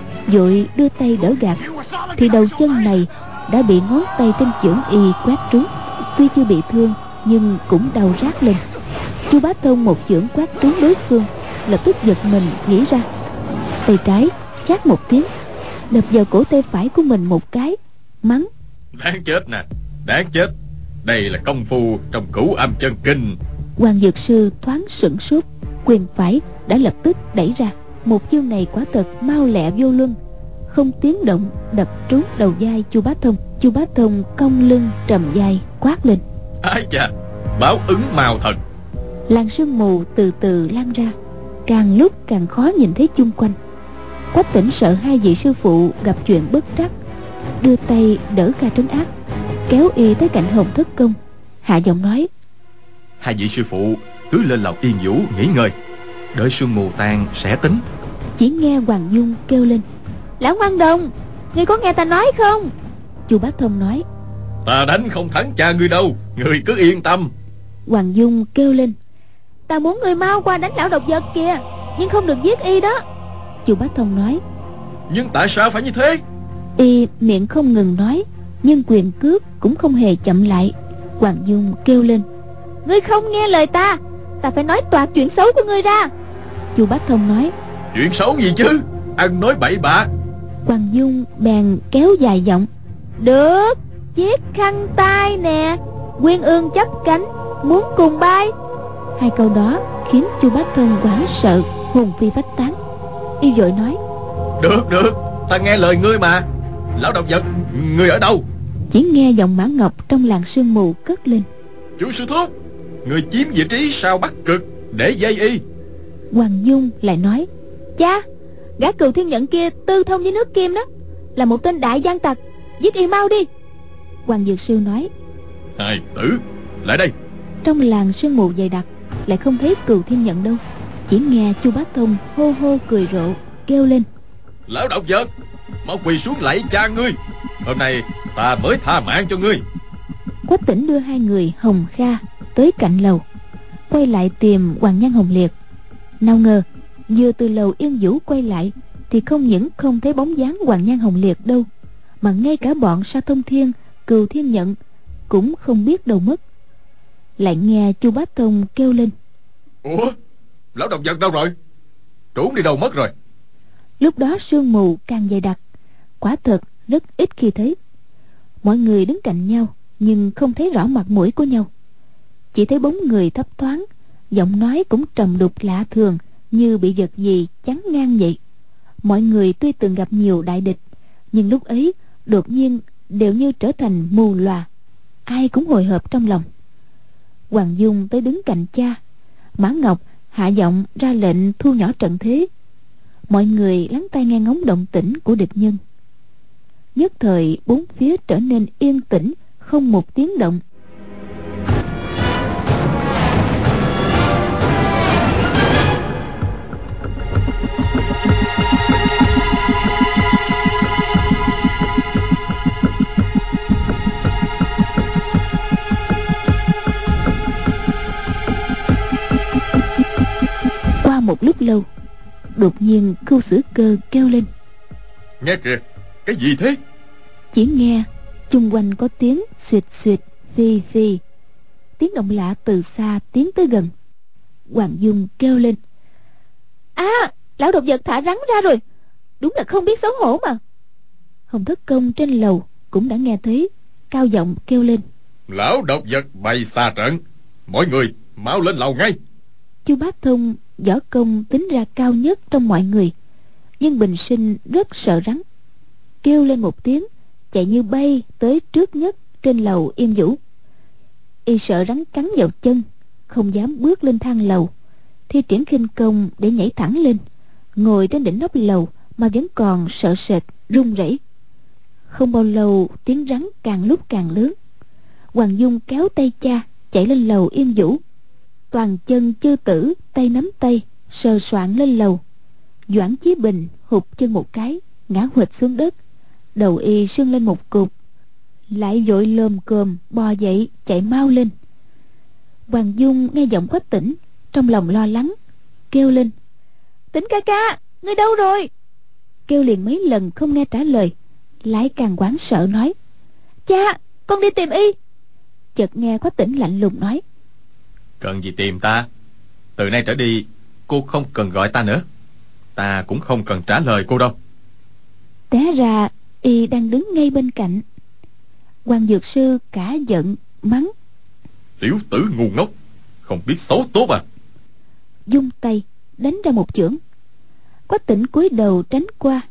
vội đưa tay đỡ gạt, thì đầu chân này đã bị ngón tay trên chưởng y quét trúng. Tuy chưa bị thương nhưng cũng đau rát lên. Chu Bá Thông một chưởng quét trúng đối phương, lập tức giật mình nghĩ ra, tay trái chát một tiếng đập vào cổ tay phải của mình một cái, mắng:
Đáng chết nè, đáng chết. Đây là công phu trong Cửu Âm Chân Kinh.
Hoàng Dược Sư thoáng sửng sốt, quyền phải đã lập tức đẩy ra. Một chiêu này quả thật mau lẹ vô luân, không tiếng động đập trúng đầu vai Chu Bá Thông. Chu Bá Thông cong lưng trầm vai quát lên:
Ái chà, báo ứng mau thật.
Làn sương mù từ từ lan ra, càng lúc càng khó nhìn thấy chung quanh. Quách Tỉnh sợ hai vị sư phụ gặp chuyện bất trắc, đưa tay đỡ Kha Trấn Ác, kéo y tới cạnh Hồng Thất Công, hạ giọng nói:
Hai vị sư phụ cứ lên lầu yên vũ nghỉ ngơi, đợi sương mù tan sẽ tính.
Chỉ nghe Hoàng Dung kêu lên: Lão ngoan đồng, ngươi có nghe ta nói không? Chu Bá Thông nói:
Ta đánh không thắng cha ngươi đâu, ngươi cứ yên tâm.
Hoàng Dung kêu lên: Ta muốn ngươi mau qua đánh lão độc vật kìa, nhưng không được giết y đó. Chu Bá Thông nói:
Nhưng tại sao phải như thế?
Y miệng không ngừng nói, nhưng quyền cước cũng không hề chậm lại. Hoàng Dung kêu lên: Ngươi không nghe lời ta, ta phải nói toạc chuyện xấu của ngươi ra. Chu Bá Thông nói:
Chuyện xấu gì chứ, ăn nói bậy bạ.
Hoàng Dung bèn kéo dài giọng: Được, chiếc khăn tay nè, Quyên ương chấp cánh, muốn cùng bay. Hai câu đó khiến Chu Bá Thông hoảng sợ, hồn phi phách tán. Y vội nói:
Được được, ta nghe lời ngươi mà. Lão độc vật, ngươi ở đâu?
Chỉ nghe giọng Mã Ngọc trong làn sương mù cất lên:
Chu sư thúc, người chiếm vị trí sau Bắc Cực để dây y.
Hoàng Dung lại nói: Cha, gã Cừu Thiên Nhận kia tư thông với nước Kim đó, là một tên đại gian tặc, giết y mau đi. Hoàng Dược Sư nói:
Hai tử, lại đây.
Trong làn sương mù dày đặc lại không thấy Cừu Thiên Nhận đâu, chỉ nghe Chu Bá Thông hô hô cười rộ, kêu lên:
Lão độc vật, mau quỳ xuống lạy cha ngươi, hôm nay ta mới tha mạng cho ngươi.
Quách Tỉnh đưa hai người Hồng Kha tới cạnh lầu, quay lại tìm Hoàng Nhan Hồng Liệt. Nào ngờ vừa từ lầu Yên Vũ quay lại thì không những không thấy bóng dáng Hoàng Nhan Hồng Liệt đâu, mà ngay cả bọn Sa Thông Thiên, Cừu Thiên Nhận cũng không biết đâu mất. Lại nghe Chu Bá Thông kêu lên:
Ủa, lão độc vật đâu rồi? Trốn đi đâu mất rồi?
Lúc đó sương mù càng dày đặc, quả thật rất ít khi thấy. Mọi người đứng cạnh nhau nhưng không thấy rõ mặt mũi của nhau, chỉ thấy bóng người thấp thoáng, giọng nói cũng trầm đục lạ thường, như bị vật gì chắn ngang vậy. Mọi người tuy từng gặp nhiều đại địch, nhưng lúc ấy đột nhiên đều như trở thành mù lòa, ai cũng hồi hộp trong lòng. Hoàng Dung tới đứng cạnh cha, Mã Ngọc hạ giọng ra lệnh thu nhỏ trận thế. Mọi người lắng tai nghe ngóng động tĩnh của địch nhân. Nhất thời bốn phía trở nên yên tĩnh, không một tiếng động. Qua một lúc lâu, đột nhiên Khưu Sử Cơ kêu lên:
Nghe kìa, cái gì thế?
Chỉ nghe chung quanh có tiếng xuyệt xuyệt, phi phi, tiếng động lạ từ xa tiến tới gần. Hoàng Dung kêu lên: À, lão độc vật thả rắn ra rồi, đúng là không biết xấu hổ mà. Hồng Thất Công trên lầu cũng đã nghe thấy, cao giọng kêu lên:
Lão độc vật bày xa trận, mọi người mau lên lầu ngay.
Chu Bá Thông võ công tính ra cao nhất trong mọi người, nhưng bình sinh rất sợ rắn, kêu lên một tiếng chạy như bay tới trước nhất trên lầu Yên Vũ. Y sợ rắn cắn vào chân, không dám bước lên thang lầu, thi triển khinh công để nhảy thẳng lên, ngồi trên đỉnh nóc lầu mà vẫn còn sợ sệt run rẩy. Không bao lâu tiếng rắn càng lúc càng lớn. Hoàng Dung kéo tay cha chạy lên lầu Yên Vũ. Toàn chân Chư Tử tay nắm tay sờ soạng lên lầu. Doãn Chí Bình hụt chân một cái, ngã huỵch xuống đất, đầu y sưng lên một cục, lại vội lồm cồm bò dậy chạy mau lên. Hoàng Dung nghe giọng Quách Tĩnh, trong lòng lo lắng, kêu lên: Tĩnh ca ca, ngươi đâu rồi? Kêu liền mấy lần không nghe trả lời, lại càng hoảng sợ nói: Cha, con đi tìm y. Chợt nghe Quách Tĩnh lạnh lùng nói:
Cần gì tìm ta? Từ nay trở đi cô không cần gọi ta nữa, ta cũng không cần trả lời cô đâu.
Té ra y đang đứng ngay bên cạnh. Hoàng Dược Sư cả giận mắng:
Tiểu tử ngu ngốc, không biết xấu tốt à.
Dung tay đánh ra một chưởng. Quách Tĩnh cúi đầu tránh qua,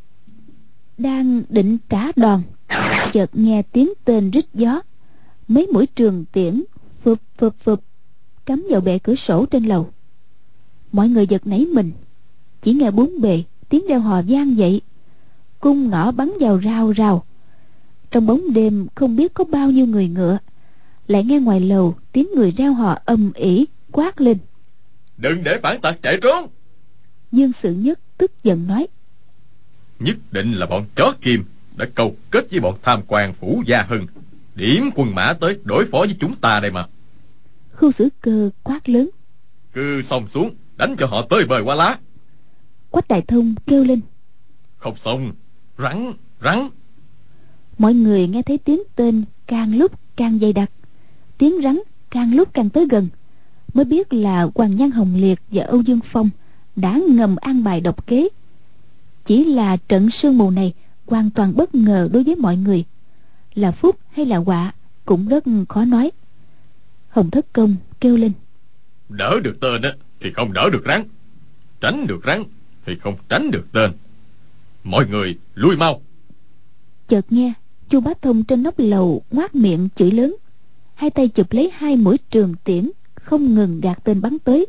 đang định trả đòn, chợt nghe tiếng tên rít gió, mấy mũi trường tiễn phụp phụp phụp cắm vào bệ cửa sổ trên lầu. Mọi người giật nảy mình, chỉ nghe bốn bề tiếng reo hò vang dậy, cung nỏ bắn vào rào rào. Trong bóng đêm không biết có bao nhiêu người ngựa, lại nghe ngoài lầu tiếng người reo hò âm ỉ quát lên:
Đừng để phản tặc chạy trốn.
Dương Sự Nhất tức giận nói:
Nhất định là bọn chó kim đã câu kết với bọn tham quan Phủ Gia Hưng, điểm quân mã tới đối phó với chúng ta đây mà.
Khưu Sử Cơ quát lớn:
Cứ xông xuống đánh cho họ tơi bời qua lá.
Quách Đại Thông kêu lên:
Không xong, rắn rắn.
Mọi người nghe thấy tiếng tên càng lúc càng dày đặc, tiếng rắn càng lúc càng tới gần, mới biết là Hoàng Nhan Hồng Liệt và Âu Dương Phong đã ngầm an bài độc kế. Chỉ là trận sương mù này hoàn toàn bất ngờ đối với mọi người, là phúc hay là họa cũng rất khó nói. Hồng Thất Công kêu lên:
Đỡ được tên á thì không đỡ được rắn, tránh được rắn thì không tránh được tên. Mọi người lui mau.
Chợt nghe Chu Bá Thông trên nóc lầu ngoác miệng chửi lớn, hai tay chụp lấy hai mũi trường tiễn không ngừng gạt tên bắn tới.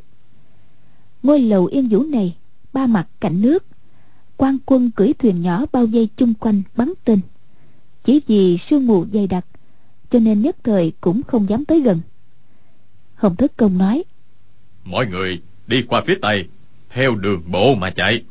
Ngôi lầu Yên Vũ này ba mặt cạnh nước, quan quân cưỡi thuyền nhỏ bao vây chung quanh bắn tên. Chỉ vì sương mù dày đặc cho nên nhất thời cũng không dám tới gần. Hồng Thất Công nói:
Mọi người đi qua phía tây theo đường bộ mà chạy.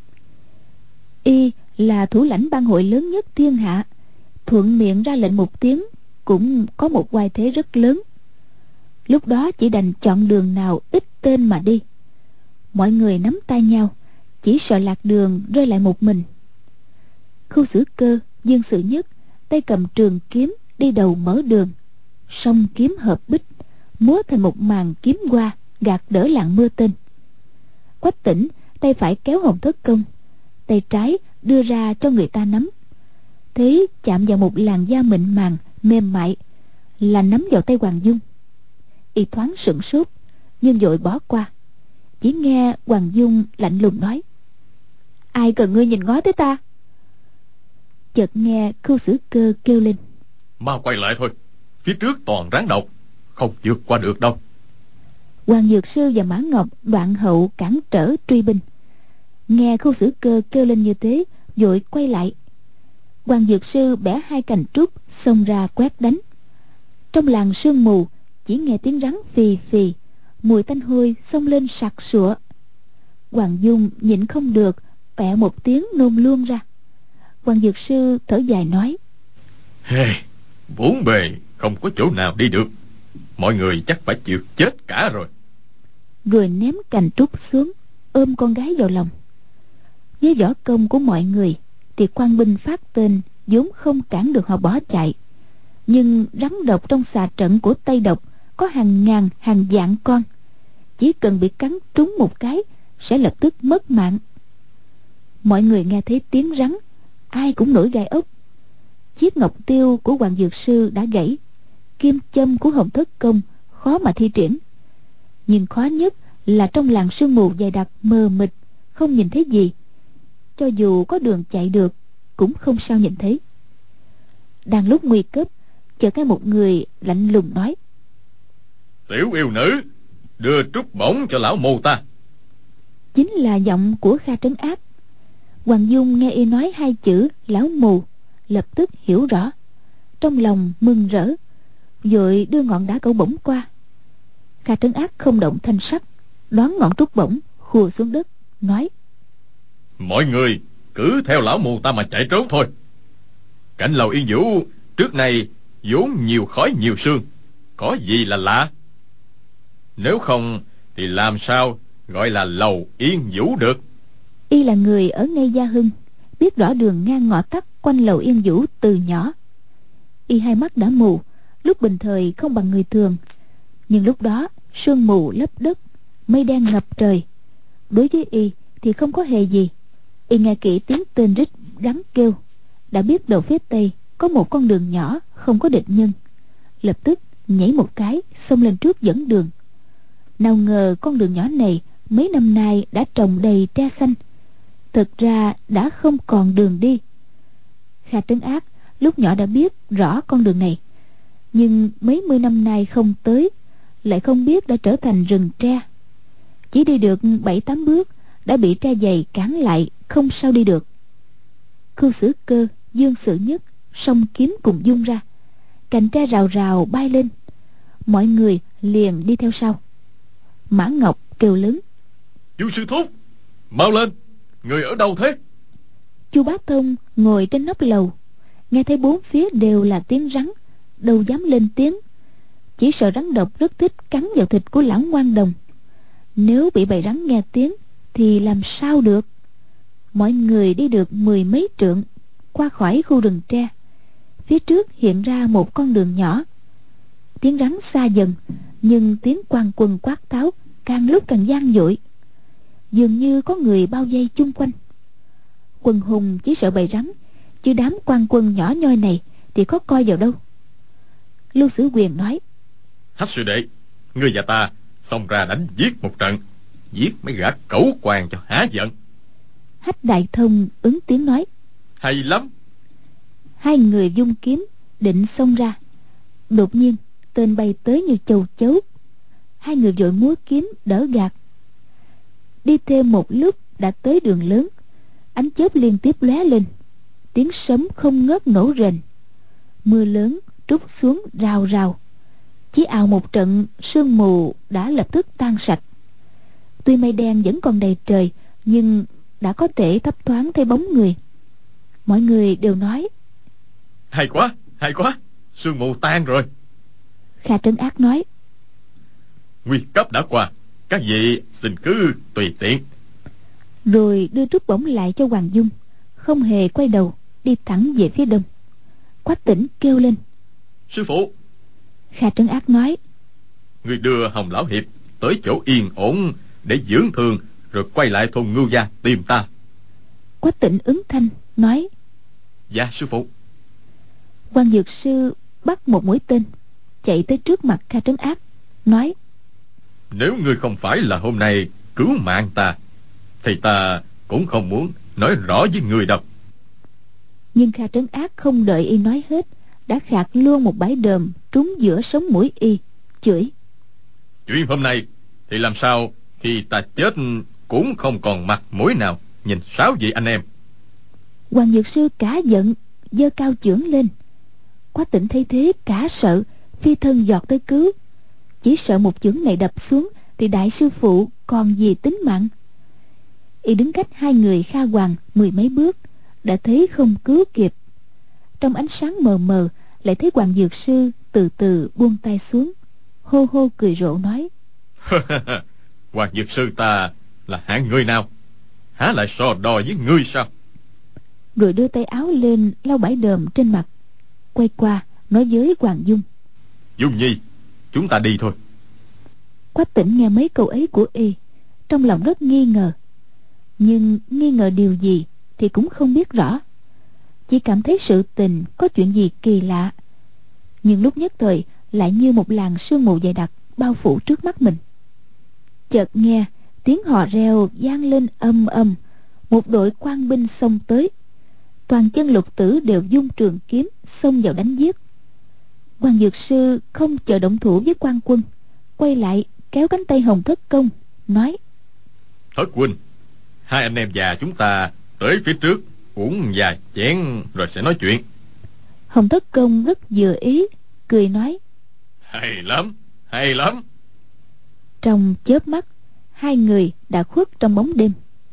Y là thủ lãnh bang hội lớn nhất thiên hạ, thuận miệng ra lệnh một tiếng cũng có một oai thế rất lớn. Lúc đó chỉ đành chọn đường nào ít tên mà đi. Mọi người nắm tay nhau chỉ sợ lạc đường rơi lại một mình. Khu Xử Cơ, Dương Sự Nhất tay cầm trường kiếm đi đầu mở đường, song kiếm hợp bích, múa thành một màn kiếm hoa gạt đỡ làn mưa tên. Quách Tĩnh tay phải kéo Hồng Thất Công, tay trái đưa ra cho người ta nắm, thế chạm vào một làn da mịn màng mềm mại là nắm vào tay Hoàng Dung. Y thoáng sửng sốt nhưng vội bỏ qua. Chỉ nghe Hoàng Dung lạnh lùng nói: "Ai cần ngươi nhìn ngó tới ta?" Chợt nghe Khưu Xử Cơ kêu lên:
"Mau quay lại thôi, phía trước toàn rắn độc, không vượt qua được đâu."
Hoàng Dược Sư và Mã Ngọc đoạn hậu cản trở truy binh. Nghe Khưu Xử Cơ kêu lên như thế, vội quay lại. Hoàng Dược Sư bẻ hai cành trúc xông ra quét đánh. Trong làng sương mù chỉ nghe tiếng rắn phì phì, mùi tanh hôi xông lên sặc sụa. Hoàng Dung nhịn không được, bẹ một tiếng nôn luôn ra. Hoàng Dược Sư thở dài nói:
"Hey, bốn bề không có chỗ nào đi được, mọi người chắc phải chịu chết cả rồi."
Rồi ném cành trúc xuống, ôm con gái vào lòng. Với võ công của mọi người thì quan binh phát tên vốn không cản được họ bỏ chạy, nhưng rắn độc trong xà trận của Tây Độc có hàng ngàn hàng vạn con, chỉ cần bị cắn trúng một cái sẽ lập tức mất mạng. Mọi người nghe thấy tiếng rắn, ai cũng nổi gai ốc. Chiếc ngọc tiêu của Hoàng Dược Sư đã gãy, kim châm của Hồng Thất Công khó mà thi triển. Nhưng khó nhất là trong làng sương mù dày đặc mờ mịt, không nhìn thấy gì. Cho dù có đường chạy được cũng không sao nhìn thấy. Đang lúc nguy cấp, chợt nghe một người lạnh lùng nói:
"Tiểu yêu nữ, đưa trúc bổng cho lão mù ta."
Chính là giọng của Kha Trấn Ác. Hoàng Dung nghe y nói hai chữ lão mù, lập tức hiểu rõ, trong lòng mừng rỡ, vội đưa ngọn đá cẩu bổng qua. Kha Trấn Ác không động thanh sắc, đón ngọn trúc bổng khua xuống đất, nói:
"Mọi người cứ theo lão mù ta mà chạy trốn thôi. Cảnh lầu Yên Vũ trước này vốn nhiều khói nhiều sương, có gì là lạ? Nếu không thì làm sao gọi là lầu Yên Vũ được?"
Y là người ở ngay Gia Hưng, biết rõ đường ngang ngõ tắt quanh lầu Yên Vũ từ nhỏ. Y hai mắt đã mù, lúc bình thời không bằng người thường, nhưng lúc đó sương mù lấp đất, mây đen ngập trời, đối với Y thì không có hề gì. Y nghe kỹ tiếng tên rít rắn kêu, đã biết đầu phía tây có một con đường nhỏ không có địch nhân, lập tức nhảy một cái xông lên trước dẫn đường. Nào ngờ con đường nhỏ này mấy năm nay đã trồng đầy tre xanh, thực ra đã không còn đường đi. Kha Trấn Ác lúc nhỏ đã biết rõ con đường này, nhưng mấy mươi năm nay không tới, lại không biết đã trở thành rừng tre. Chỉ đi được bảy tám bước đã bị tre dày cản lại, không sao đi được. Khưu Xử Cơ, Dương Sự Nhất song kiếm cùng dung ra, cành tre rào rào bay lên, mọi người liền đi theo sau. Mã Ngọc kêu lớn:
"Chu sư thúc, mau lên, người ở đâu thế?"
Chu Bá Thông ngồi trên nóc lầu, nghe thấy bốn phía đều là tiếng rắn, đâu dám lên tiếng, chỉ sợ rắn độc rất thích cắn vào thịt của lão ngoan đồng. Nếu bị bầy rắn nghe tiếng thì làm sao được. Mọi người đi được mười mấy trượng, qua khỏi khu rừng tre, phía trước hiện ra một con đường nhỏ. Tiếng rắn xa dần, nhưng tiếng quan quân quát tháo càng lúc càng vang dội, dường như có người bao vây chung quanh. Quần hùng chỉ sợ bầy rắn, chứ đám quan quân nhỏ nhoi này thì có coi vào đâu. Lưu Sử Quyền nói:
"Hách sư đệ, ngươi và ta xông ra đánh giết một trận, giết mấy gã cẩu quan cho há giận."
Hách Đại Thông ứng tiếng nói:
"Hay lắm."
Hai người vung kiếm định xông ra, đột nhiên tên bay tới như chầu chấu. Hai người vội múa kiếm đỡ gạt. Đi thêm một lúc đã tới đường lớn, ánh chớp liên tiếp lóe lên, tiếng sấm không ngớt nổ rền, mưa lớn trút xuống rào rào. Chỉ ào một trận, sương mù đã lập tức tan sạch. Tuy mây đen vẫn còn đầy trời, nhưng đã có thể thấp thoáng thấy bóng người. Mọi người đều nói:
"Hay quá, hay quá, sương mù tan rồi."
Kha Trấn Ác nói:
"Nguy cấp đã qua, các vị xin cứ tùy tiện."
rồi đưa trúc bổng lại cho Hoàng Dung, không hề quay đầu, đi thẳng về phía đông. Quách Tĩnh kêu lên:
Sư phụ!
Kha Trấn Ác nói:
Người đưa Hồng lão hiệp tới chỗ yên ổn để dưỡng thương, rồi quay lại thôn Ngưu Gia tìm ta.
Quách Tĩnh ứng thanh nói:
Dạ sư phụ.
Quan Dược Sư bắt một mũi tên, chạy tới trước mặt Kha Trấn Ác, nói:
Nếu ngươi không phải là hôm nay cứu mạng ta, thì ta cũng không muốn nói rõ với người đâu.
Nhưng Kha Trấn Ác không đợi y nói hết, đã khạc luôn một bãi đờm trúng giữa sống mũi y, chửi:
Chuyện hôm nay thì làm sao khi ta chết cũng không còn mặt mũi nào nhìn sáu vị anh em.
Hoàng Dược Sư cả giận, giơ cao chưởng lên. Quách Tĩnh thấy thế cả sợ, phi thân giọt tới cứu. Chỉ sợ một chưởng này đập xuống thì đại sư phụ còn gì tính mạng. Y đứng cách hai người Kha Hoàng mười mấy bước, đã thấy không cứu kịp. Trong ánh sáng mờ mờ lại thấy Hoàng Dược Sư từ từ buông tay xuống, hô hô cười rộ nói:
Hoàng Dược Sư ta là hạng người nào, há lại so đo với ngươi sao?
Rồi đưa tay áo lên lau bãi đờm trên mặt, quay qua nói với Hoàng Dung:
Dung Nhi, chúng ta đi thôi.
Quách Tĩnh nghe mấy câu ấy của y, trong lòng rất nghi ngờ, nhưng nghi ngờ điều gì thì cũng không biết rõ, chỉ cảm thấy sự tình có chuyện gì kỳ lạ. Nhưng lúc nhất thời lại như một làn sương mù dày đặc bao phủ trước mắt mình. Chợt nghe tiếng hò reo vang lên âm âm, một đội quan binh xông tới. Toàn chân lục tử đều dung trường kiếm xông vào đánh giết. Hoàng Dược Sư không chờ động thủ với quan quân, quay lại kéo cánh tay Hồng Thất Công, nói:
Thất huynh, hai anh em già chúng ta tới phía trước uống vài chén rồi sẽ nói chuyện.
Hồng Thất Công rất vừa ý, cười nói:
Hay lắm, hay lắm.
Trong chớp mắt, hai người đã khuất trong bóng đêm.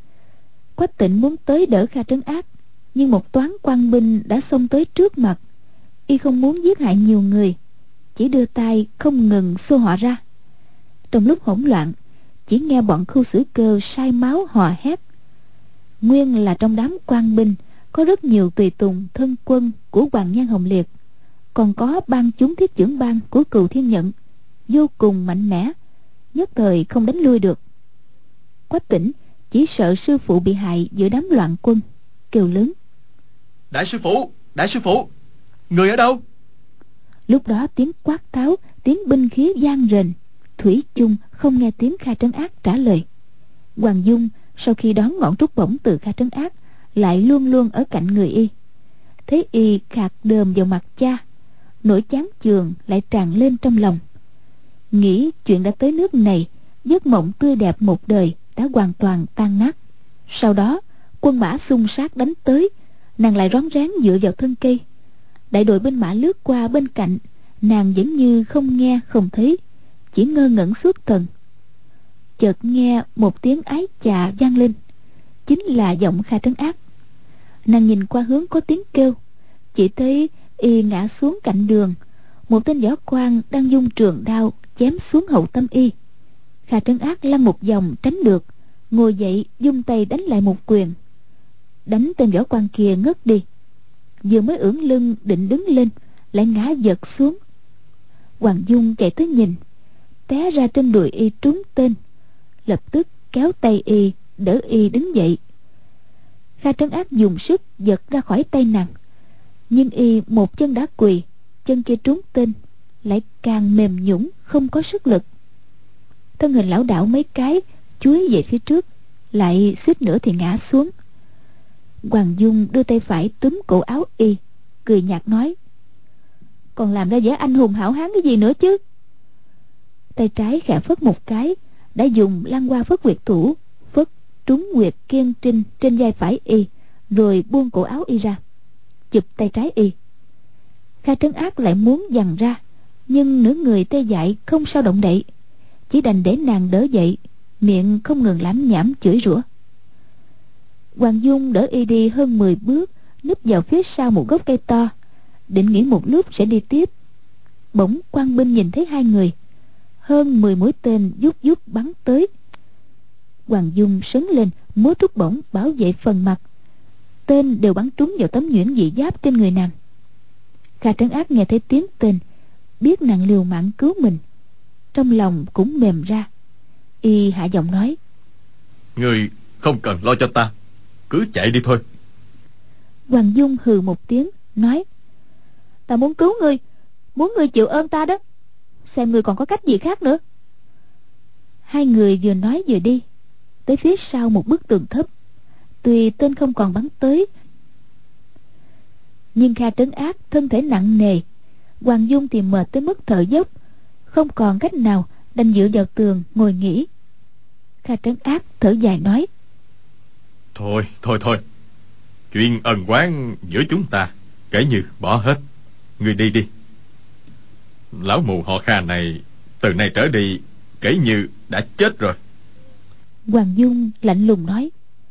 Quách Tĩnh muốn tới đỡ Kha Trấn Ác, nhưng một toán quan binh đã xông tới trước mặt. Y không muốn giết hại nhiều người, chỉ đưa tay không ngừng xô họ ra. Trong lúc hỗn loạn, chỉ nghe bọn Khưu Sử Cơ sai máu hò hét. Nguyên là trong đám quan binh có rất nhiều tùy tùng thân quân của Hoàng Nhan Hồng Liệt, còn có ban chúng thiết chưởng bang của Cừu Thiên Nhận, vô cùng mạnh mẽ, nhất thời không đánh lui được. Quách Tĩnh chỉ sợ sư phụ bị hại giữa đám loạn quân, kêu lớn:
Đại sư phụ, đại sư phụ, người ở đâu?
Lúc đó tiếng quát tháo, tiếng binh khí vang rền, thủy chung không nghe tiếng Kha Trấn Ác trả lời. Hoàng Dung sau khi đón ngọn trúc bổng từ Kha Trấn Ác, lại luôn luôn ở cạnh người y. Thấy y khạc đờm vào mặt cha, nỗi chán chường lại tràn lên trong lòng. Nghĩ chuyện đã tới nước này, giấc mộng tươi đẹp một đời đã hoàn toàn tan nát. Sau đó quân mã xung sát đánh tới, nàng lại rón rén dựa vào thân cây. Đại đội binh mã lướt qua bên cạnh, nàng vẫn như không nghe không thấy, chỉ ngơ ngẩn suốt thần. Chợt nghe một tiếng ái chà vang lên, chính là giọng Kha Trấn Ác. Nàng nhìn qua hướng có tiếng kêu, chỉ thấy y ngã xuống cạnh đường, một tên võ quan đang dung trường đao chém xuống hậu tâm y. Kha Trấn Ác lăn một vòng tránh được, ngồi dậy dung tay đánh lại một quyền, đánh tên võ quan kia ngất đi. Vừa mới ưỡn lưng định đứng lên, lại ngã giật xuống. Hoàng Dung chạy tới nhìn, té ra trên đùi y trúng tên, lập tức kéo tay y đỡ y đứng dậy. Kha Trấn Ác dùng sức giật ra khỏi tay nàng, nhưng y một chân đã quỳ, chân kia trúng tên lại càng mềm nhũn không có sức lực. Thân hình lão đảo mấy cái chuối về phía trước, lại suýt nữa thì ngã xuống. Hoàng Dung đưa tay phải túm cổ áo y, cười nhạt nói: Còn làm ra vẻ anh hùng hảo hán cái gì nữa chứ? Tay trái khẽ phất một cái, đã dùng lăng hoa phất nguyệt thủ phất trúng nguyệt kiên trinh trên vai phải y, rồi buông cổ áo y ra, chụp tay trái y. Kha Trấn Ác lại muốn giằng ra, nhưng nửa người tê dại không sao động đậy, chỉ đành để nàng đỡ dậy, miệng không ngừng lảm nhảm chửi rủa. Hoàng Dung đỡ y đi hơn mười bước, núp vào phía sau một gốc cây to, định nghỉ một lúc sẽ đi tiếp. Bỗng quan binh nhìn thấy hai người, hơn mười mũi tên vút vút bắn tới. Hoàng Dung sấn lên múa trúc bổng bảo vệ phần mặt, tên đều bắn trúng vào tấm nhuyễn dị giáp trên người nàng. Kha Trấn Ác nghe thấy tiếng tên, biết nàng liều mạng cứu mình, trong lòng cũng mềm ra. Y hạ giọng nói:
Người không cần lo cho ta, cứ chạy đi thôi.
Hoàng Dung hừ một tiếng nói: Ta muốn cứu ngươi, muốn ngươi chịu ơn ta đó, xem ngươi còn có cách gì khác nữa. Hai người vừa nói vừa đi tới phía sau một bức tường thấp. Tuy tên không còn bắn tới, nhưng Kha Trấn Ác thân thể nặng nề, Hoàng Dung thì mệt tới mức thở dốc, không còn cách nào, đành dựa vào tường ngồi nghỉ. Kha Trấn Ác thở dài nói:
Thôi thôi thôi, chuyện ân oán giữa chúng ta kể như bỏ hết. Ngươi đi đi. Lão mù họ Kha này từ nay trở đi kể như đã chết rồi.
Hoàng Dung lạnh lùng nói: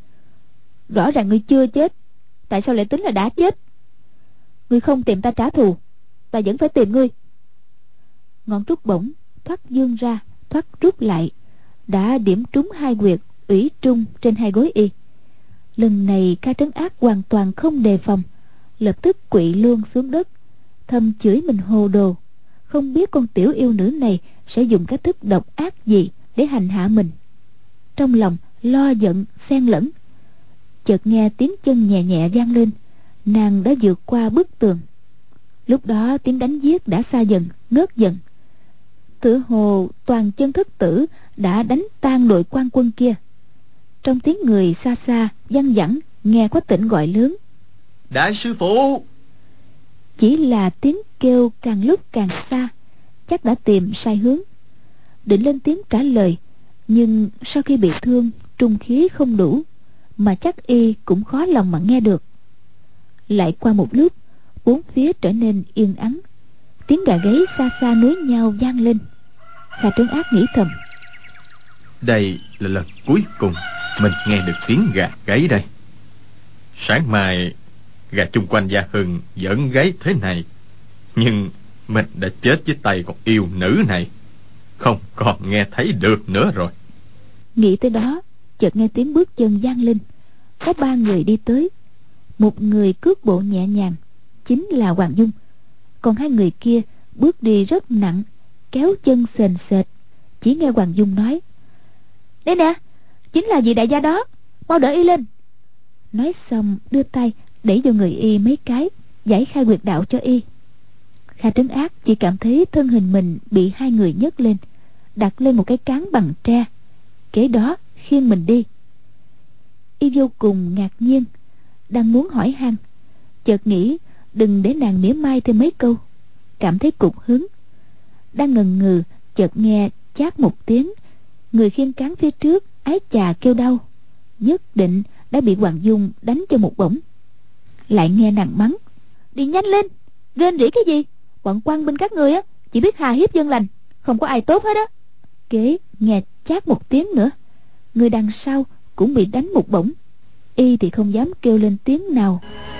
Rõ ràng ngươi chưa chết, tại sao lại tính là đã chết? Ngươi không tìm ta trả thù, ta vẫn phải tìm ngươi. Ngọn trúc bổng thoát dương ra, thoát rút lại, đã điểm trúng hai huyệt ủy trung trên hai gối y. Lần này Kha Trấn Ác hoàn toàn không đề phòng, lập tức quỵ luôn xuống đất, thầm chửi mình hồ đồ, không biết con tiểu yêu nữ này sẽ dùng cách thức độc ác gì để hành hạ mình. Trong lòng lo giận xen lẫn, chợt nghe tiếng chân nhẹ nhẹ vang lên, nàng đã vượt qua bức tường. Lúc đó tiếng đánh giết đã xa dần, ngớt dần, tựa hồ toàn chân thất tử đã đánh tan đội quan quân kia. Trong tiếng người xa xa văng vẳng, nghe Quách Tĩnh gọi lớn:
Đại sư phụ!
Chỉ là tiếng kêu càng lúc càng xa, chắc đã tìm sai hướng. Định lên tiếng trả lời, nhưng sau khi bị thương, trung khí không đủ, mà chắc y cũng khó lòng mà nghe được. Lại qua một lúc, bốn phía trở nên yên ắng, tiếng gà gáy xa xa nối nhau vang lên. Kha Trấn Ác nghĩ thầm:
Đây là lần cuối cùng mình nghe được tiếng gà gáy đây. Sáng mai gà chung quanh Gia Hưng vẫn gáy thế này, nhưng mình đã chết với tay con yêu nữ này, không còn nghe thấy được nữa rồi.
Nghĩ tới đó, chợt nghe tiếng bước chân vang lên. Có ba người đi tới. Một người cước bộ nhẹ nhàng, chính là Hoàng Dung. Còn hai người kia bước đi rất nặng, kéo chân sền sệt. Chỉ nghe Hoàng Dung nói: Đây nè, chính là vị đại gia đó, mau đỡ y lên. Nói xong đưa tay đẩy vào người y mấy cái, giải khai huyệt đạo cho y. Kha Trấn Ác chỉ cảm thấy thân hình mình bị hai người nhấc lên, đặt lên một cái cán bằng tre, kế đó khiêng mình đi. Y vô cùng ngạc nhiên, đang muốn hỏi han, chợt nghĩ đừng để nàng mỉa mai thêm mấy câu, cảm thấy cục hứng. Đang ngần ngừ, chợt nghe chát một tiếng, người khiêng cán phía trước ái chà kêu đau, nhất định đã bị Hoàng Dung đánh cho một bổng. Lại nghe nàng mắng: Đi nhanh lên, rên rỉ cái gì? Bọn quan binh các người á chỉ biết hà hiếp dân lành, không có ai tốt hết á. Kế nghe chát một tiếng nữa, người đằng sau cũng bị đánh một bổng. Y thì không dám kêu lên tiếng nào,